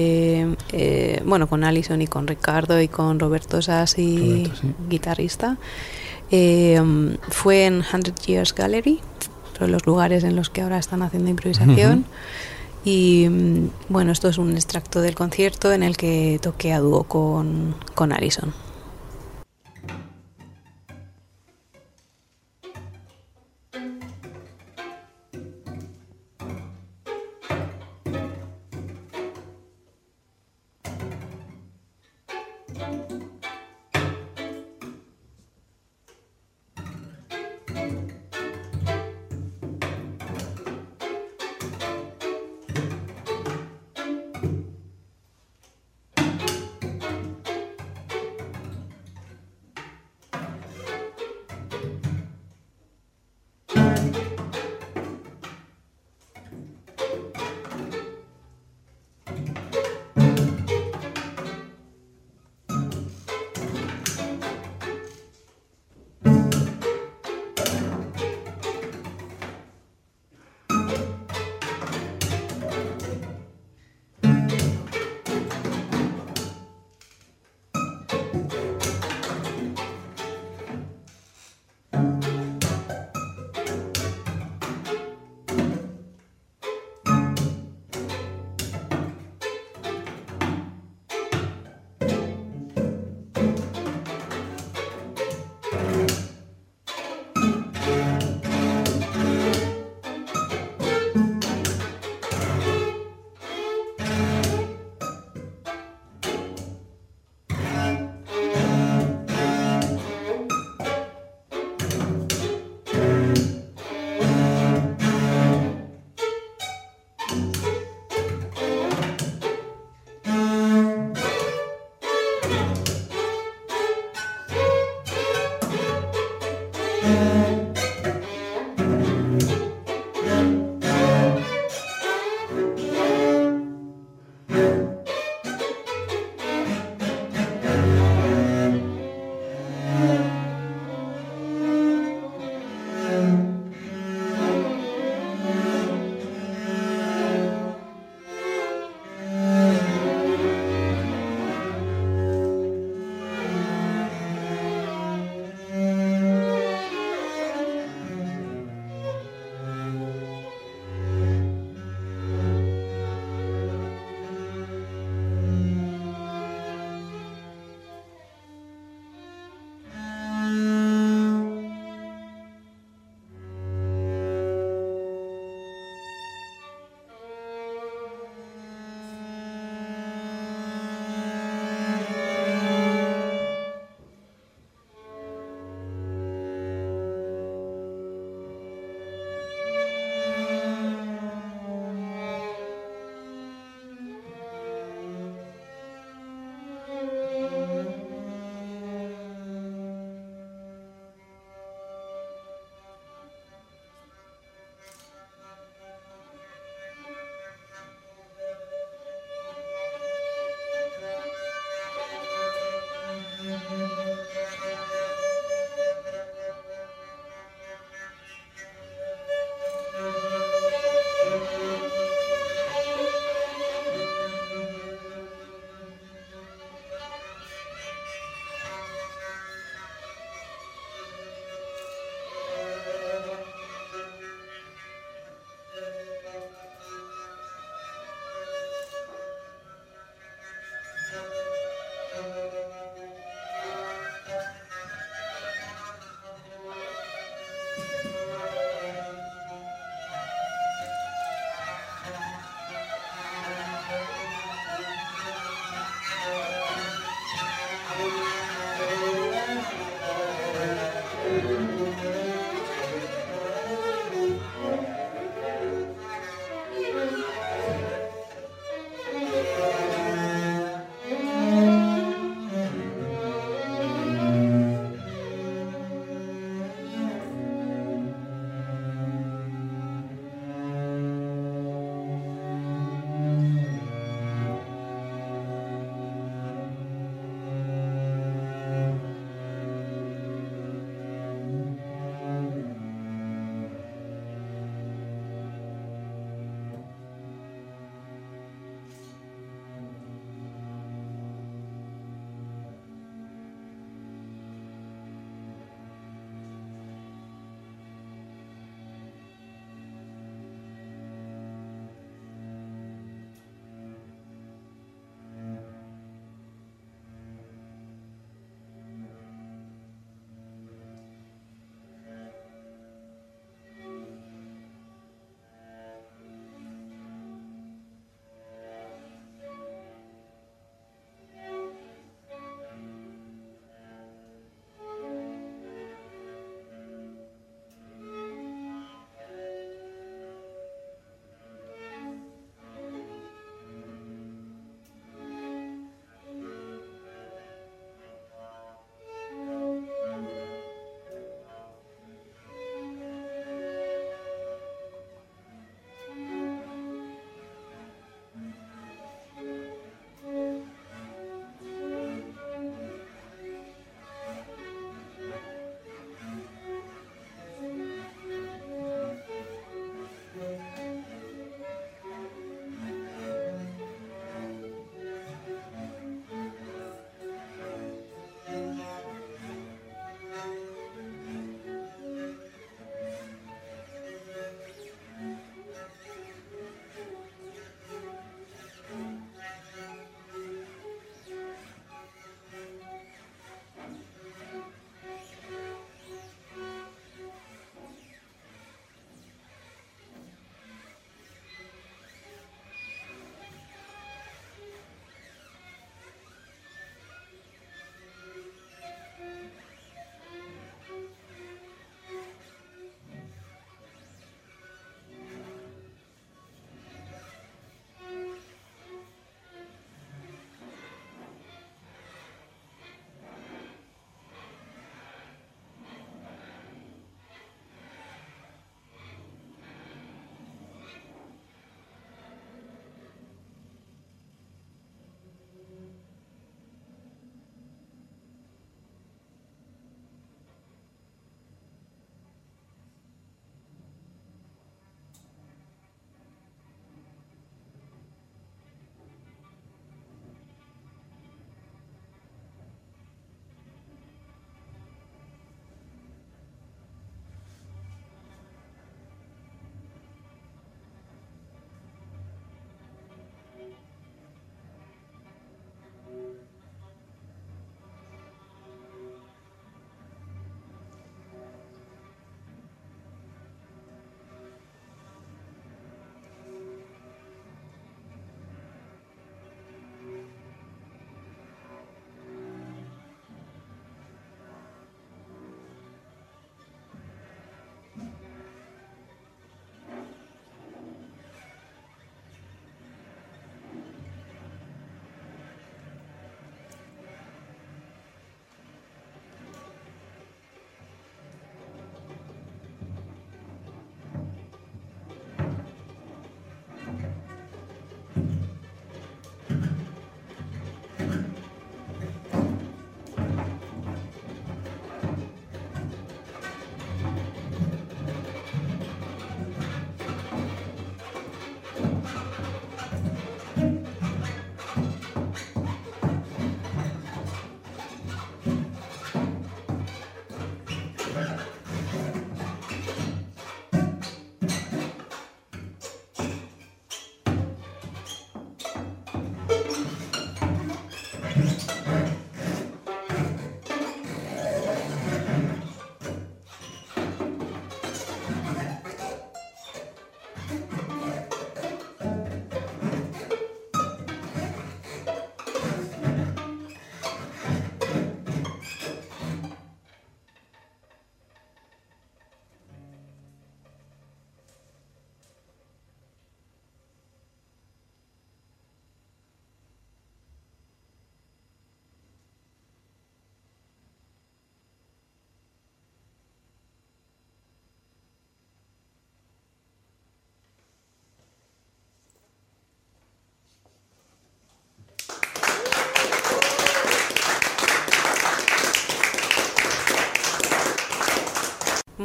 con Alison y con Ricardo y con Roberto Sassi, sí, guitarrista, fue en 100 Years Gallery, otro de los lugares en los que ahora están haciendo improvisación. Y bueno, esto es un extracto del concierto en el que toqué a dúo con Alison.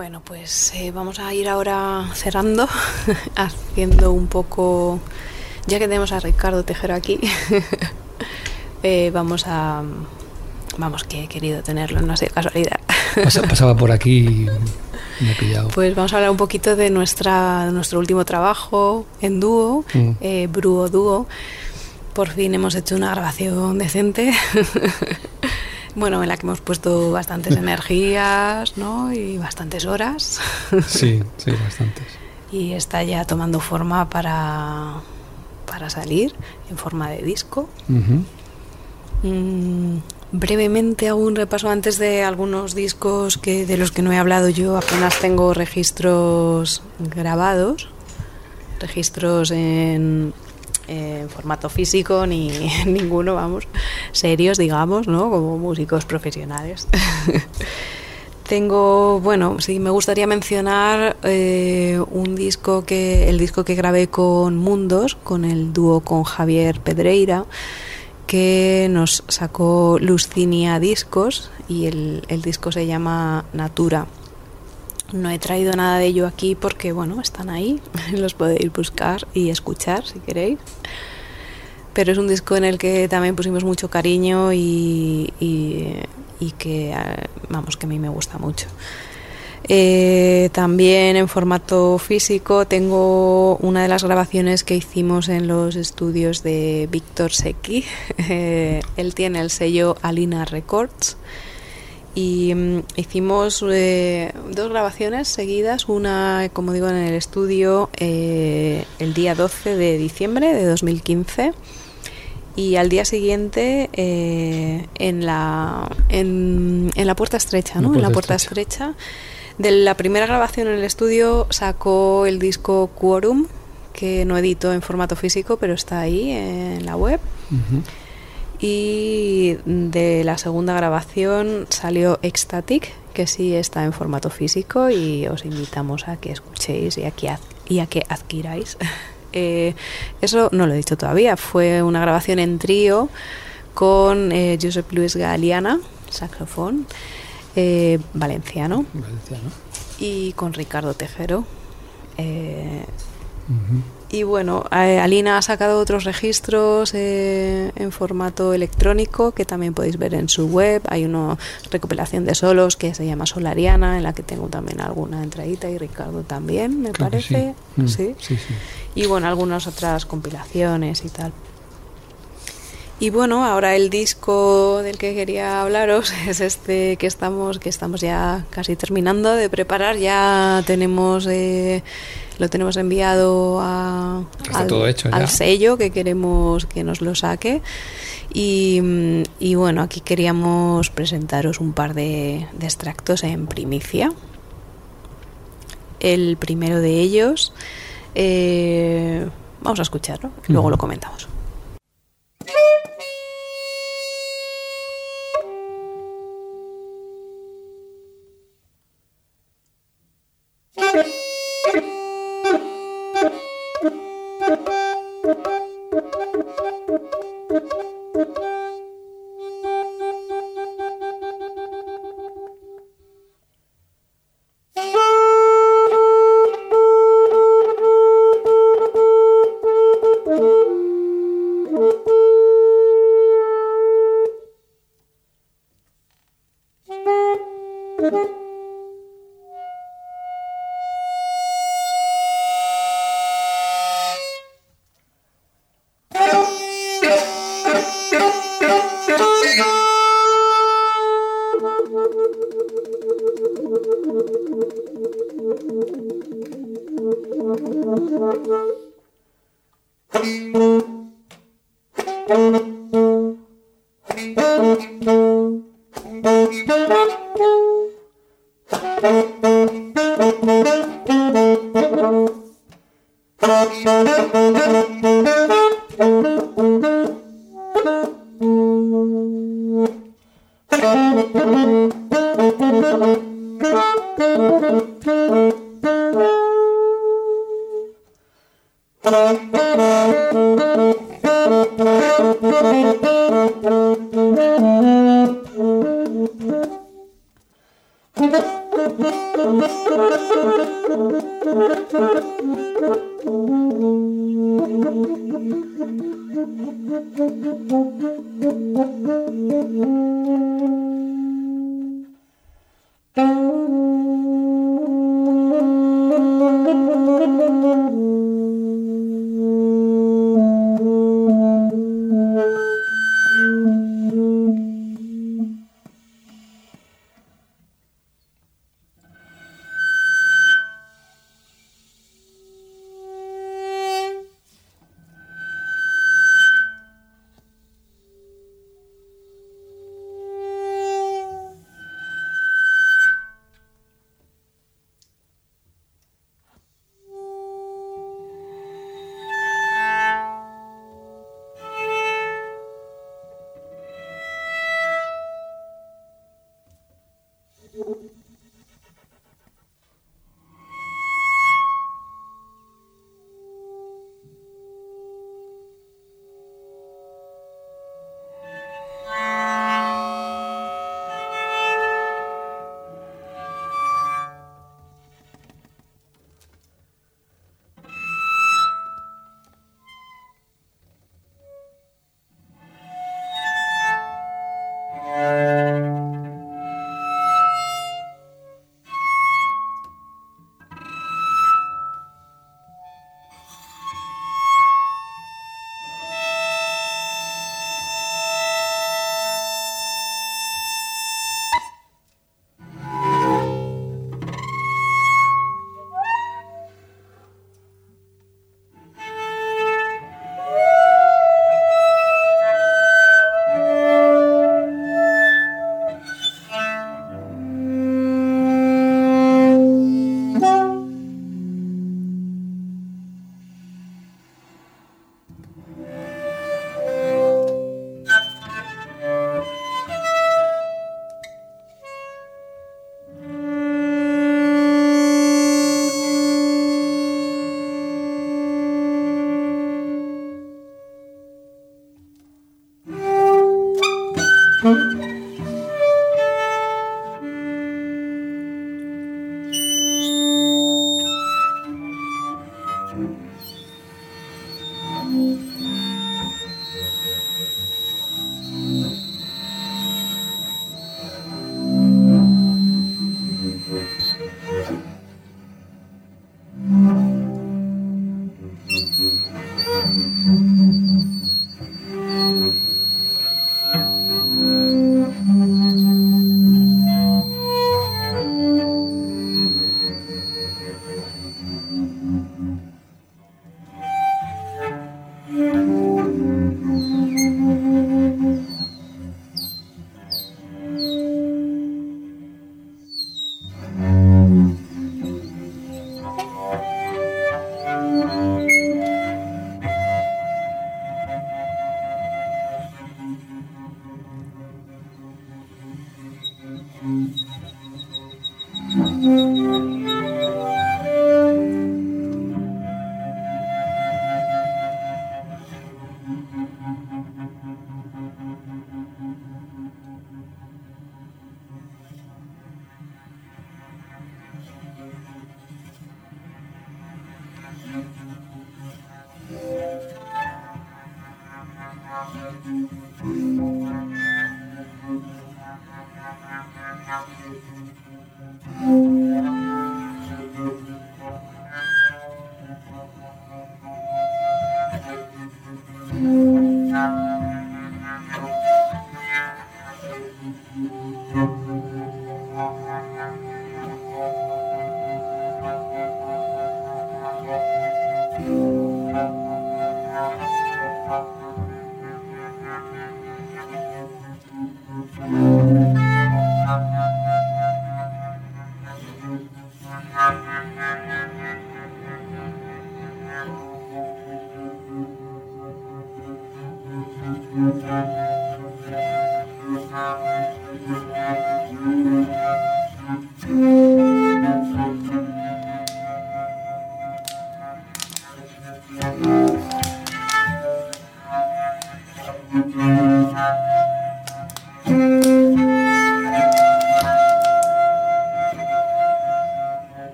Bueno, pues vamos a ir ahora cerrando, haciendo un poco, ya que tenemos a Ricardo Tejero aquí, vamos, que he querido tenerlo, no ha sido casualidad. Pasaba por aquí y me ha pillado. Pues vamos a hablar un poquito de nuestro último trabajo en dúo, Bruo Dúo. Por fin hemos hecho una grabación decente. Bueno, en la que hemos puesto bastantes energías, ¿no? Y bastantes horas. Sí, bastantes. Y está ya tomando forma para salir en forma de disco. Brevemente hago un repaso antes de algunos discos de los que no he hablado yo. Apenas tengo registros grabados, registros en formato físico, ni ninguno, vamos, serios, digamos, ¿no? Como músicos profesionales. Me gustaría mencionar el disco que grabé con Mundos, con el dúo con Javier Pedreira, que nos sacó Luscinia Discos, y el disco se llama Natura. No he traído nada de ello aquí porque, están ahí, los podéis buscar y escuchar si queréis. Pero es un disco en el que también pusimos mucho cariño y que a mí me gusta mucho. También en formato físico tengo una de las grabaciones que hicimos en los estudios de Víctor Secchi. Él tiene el sello Alina Records. Y hicimos 2 grabaciones seguidas, una, como digo, en el estudio el día 12 de diciembre de 2015, y al día siguiente en la Puerta Estrecha, ¿no? En la Puerta Estrecha. De la primera grabación en el estudio sacó el disco Quorum, que no editó en formato físico, pero está ahí en la web. Y de la segunda grabación salió Ecstatic, que sí está en formato físico, y os invitamos a que escuchéis y a que adquiráis. Eso no lo he dicho todavía, fue una grabación en trío con Josep Luis Galiana, saxofón, valenciano, y con Ricardo Tejero. Y Alina ha sacado otros registros en formato electrónico que también podéis ver en su web. Hay una recopilación de solos que se llama Solariana, en la que tengo también alguna entradita, y Ricardo también, me parece. Sí. Y algunas otras compilaciones y tal. Y ahora el disco del que quería hablaros es este que estamos ya casi terminando de preparar. Ya lo tenemos enviado al sello que queremos que nos lo saque. Y aquí queríamos presentaros un par de extractos en primicia. El primero de ellos, vamos a escucharlo, luego lo comentamos.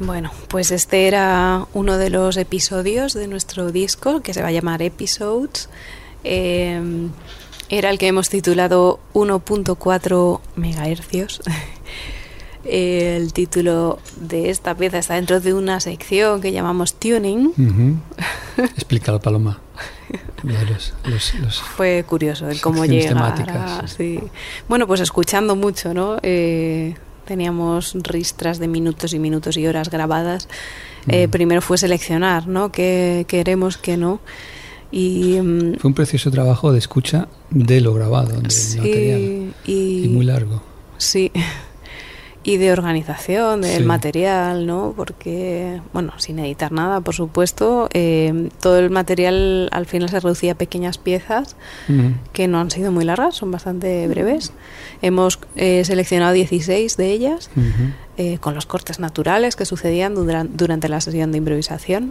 Bueno, pues este era uno de los episodios de nuestro disco que se va a llamar Episodes. Era el que hemos titulado 1.4 megahercios. El título de esta pieza está dentro de una sección que llamamos Tuning. Explícalo, Paloma. Fue curioso el cómo llegar. Sí. Bueno, pues escuchando mucho, ¿no? Teníamos ristras de minutos y minutos y horas grabadas. Primero fue seleccionar, ¿no? Qué queremos, qué no. Y fue un precioso trabajo de escucha de lo grabado, del material. Y muy largo. Sí. Y de organización del material, ¿no? Porque, bueno, sin editar nada, por supuesto, todo el material al final se reducía a pequeñas piezas que no han sido muy largas, son bastante breves. Hemos seleccionado 16 de ellas con los cortes naturales que sucedían durante la sesión de improvisación.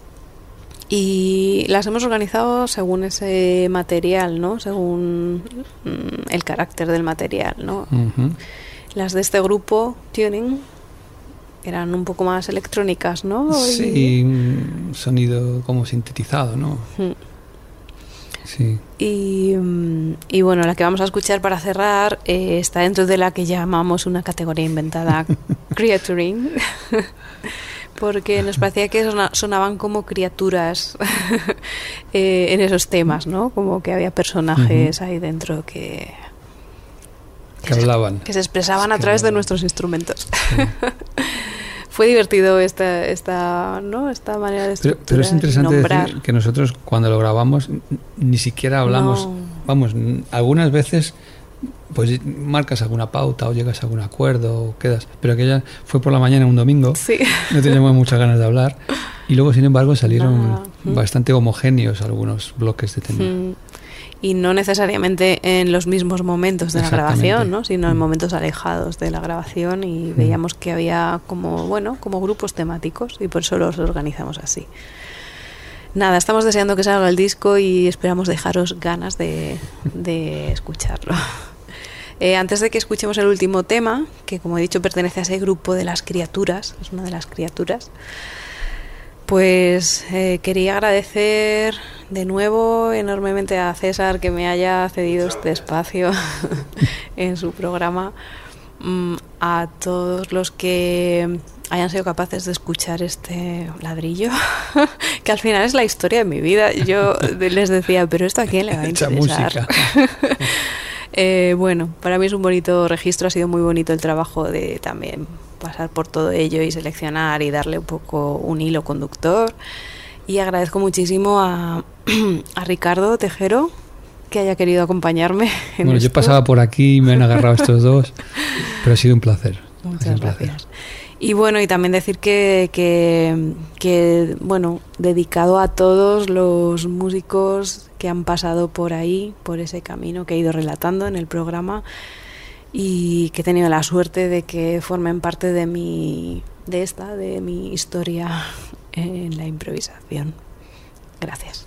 Y las hemos organizado según ese material, ¿no? Según el carácter del material, ¿no? Las de este grupo, Tuning, eran un poco más electrónicas, ¿no? Sí, un sonido como sintetizado, ¿no? Sí. Y bueno, la que vamos a escuchar para cerrar está dentro de la que llamamos una categoría inventada, Creaturing, porque nos parecía que sonaban como criaturas en esos temas, ¿no? Como que había personajes ahí dentro que hablaban, que se expresaban a través de nuestros instrumentos. Sí. Fue divertido esta manera de estructurar. Pero es interesante decir que nosotros cuando lo grabamos ni siquiera hablamos. No. Vamos, algunas veces pues marcas alguna pauta o llegas a algún acuerdo o quedas, pero aquella fue por la mañana un domingo. Sí. No teníamos muchas ganas de hablar y luego sin embargo salieron bastante homogéneos algunos bloques de tema. Y no necesariamente en los mismos momentos de la grabación, ¿no? Sino en momentos alejados de la grabación, y veíamos que había como grupos temáticos, y por eso los organizamos así. Nada, estamos deseando que salga el disco y esperamos dejaros ganas de escucharlo. Antes de que escuchemos el último tema, que como he dicho pertenece a ese grupo de las criaturas, es una de las criaturas, pues quería agradecer de nuevo enormemente a César que me haya cedido este espacio en su programa, a todos los que hayan sido capaces de escuchar este ladrillo, que al final es la historia de mi vida. Yo les decía, pero ¿esto a quién le va a interesar? Bueno, para mí es un bonito registro, ha sido muy bonito el trabajo de también pasar por todo ello y seleccionar y darle un poco un hilo conductor. Y agradezco muchísimo a Ricardo Tejero que haya querido acompañe. Bueno, yo pasaba por aquí y me han agarrado estos dos, pero ha sido un placer. Muchas gracias. Y bueno, y también decir que bueno, dedicado a todos los músicos que han pasado por ahí, por ese camino que he ido relatando en el programa, y que he tenido la suerte de que formen parte de mi historia en la improvisación. Gracias.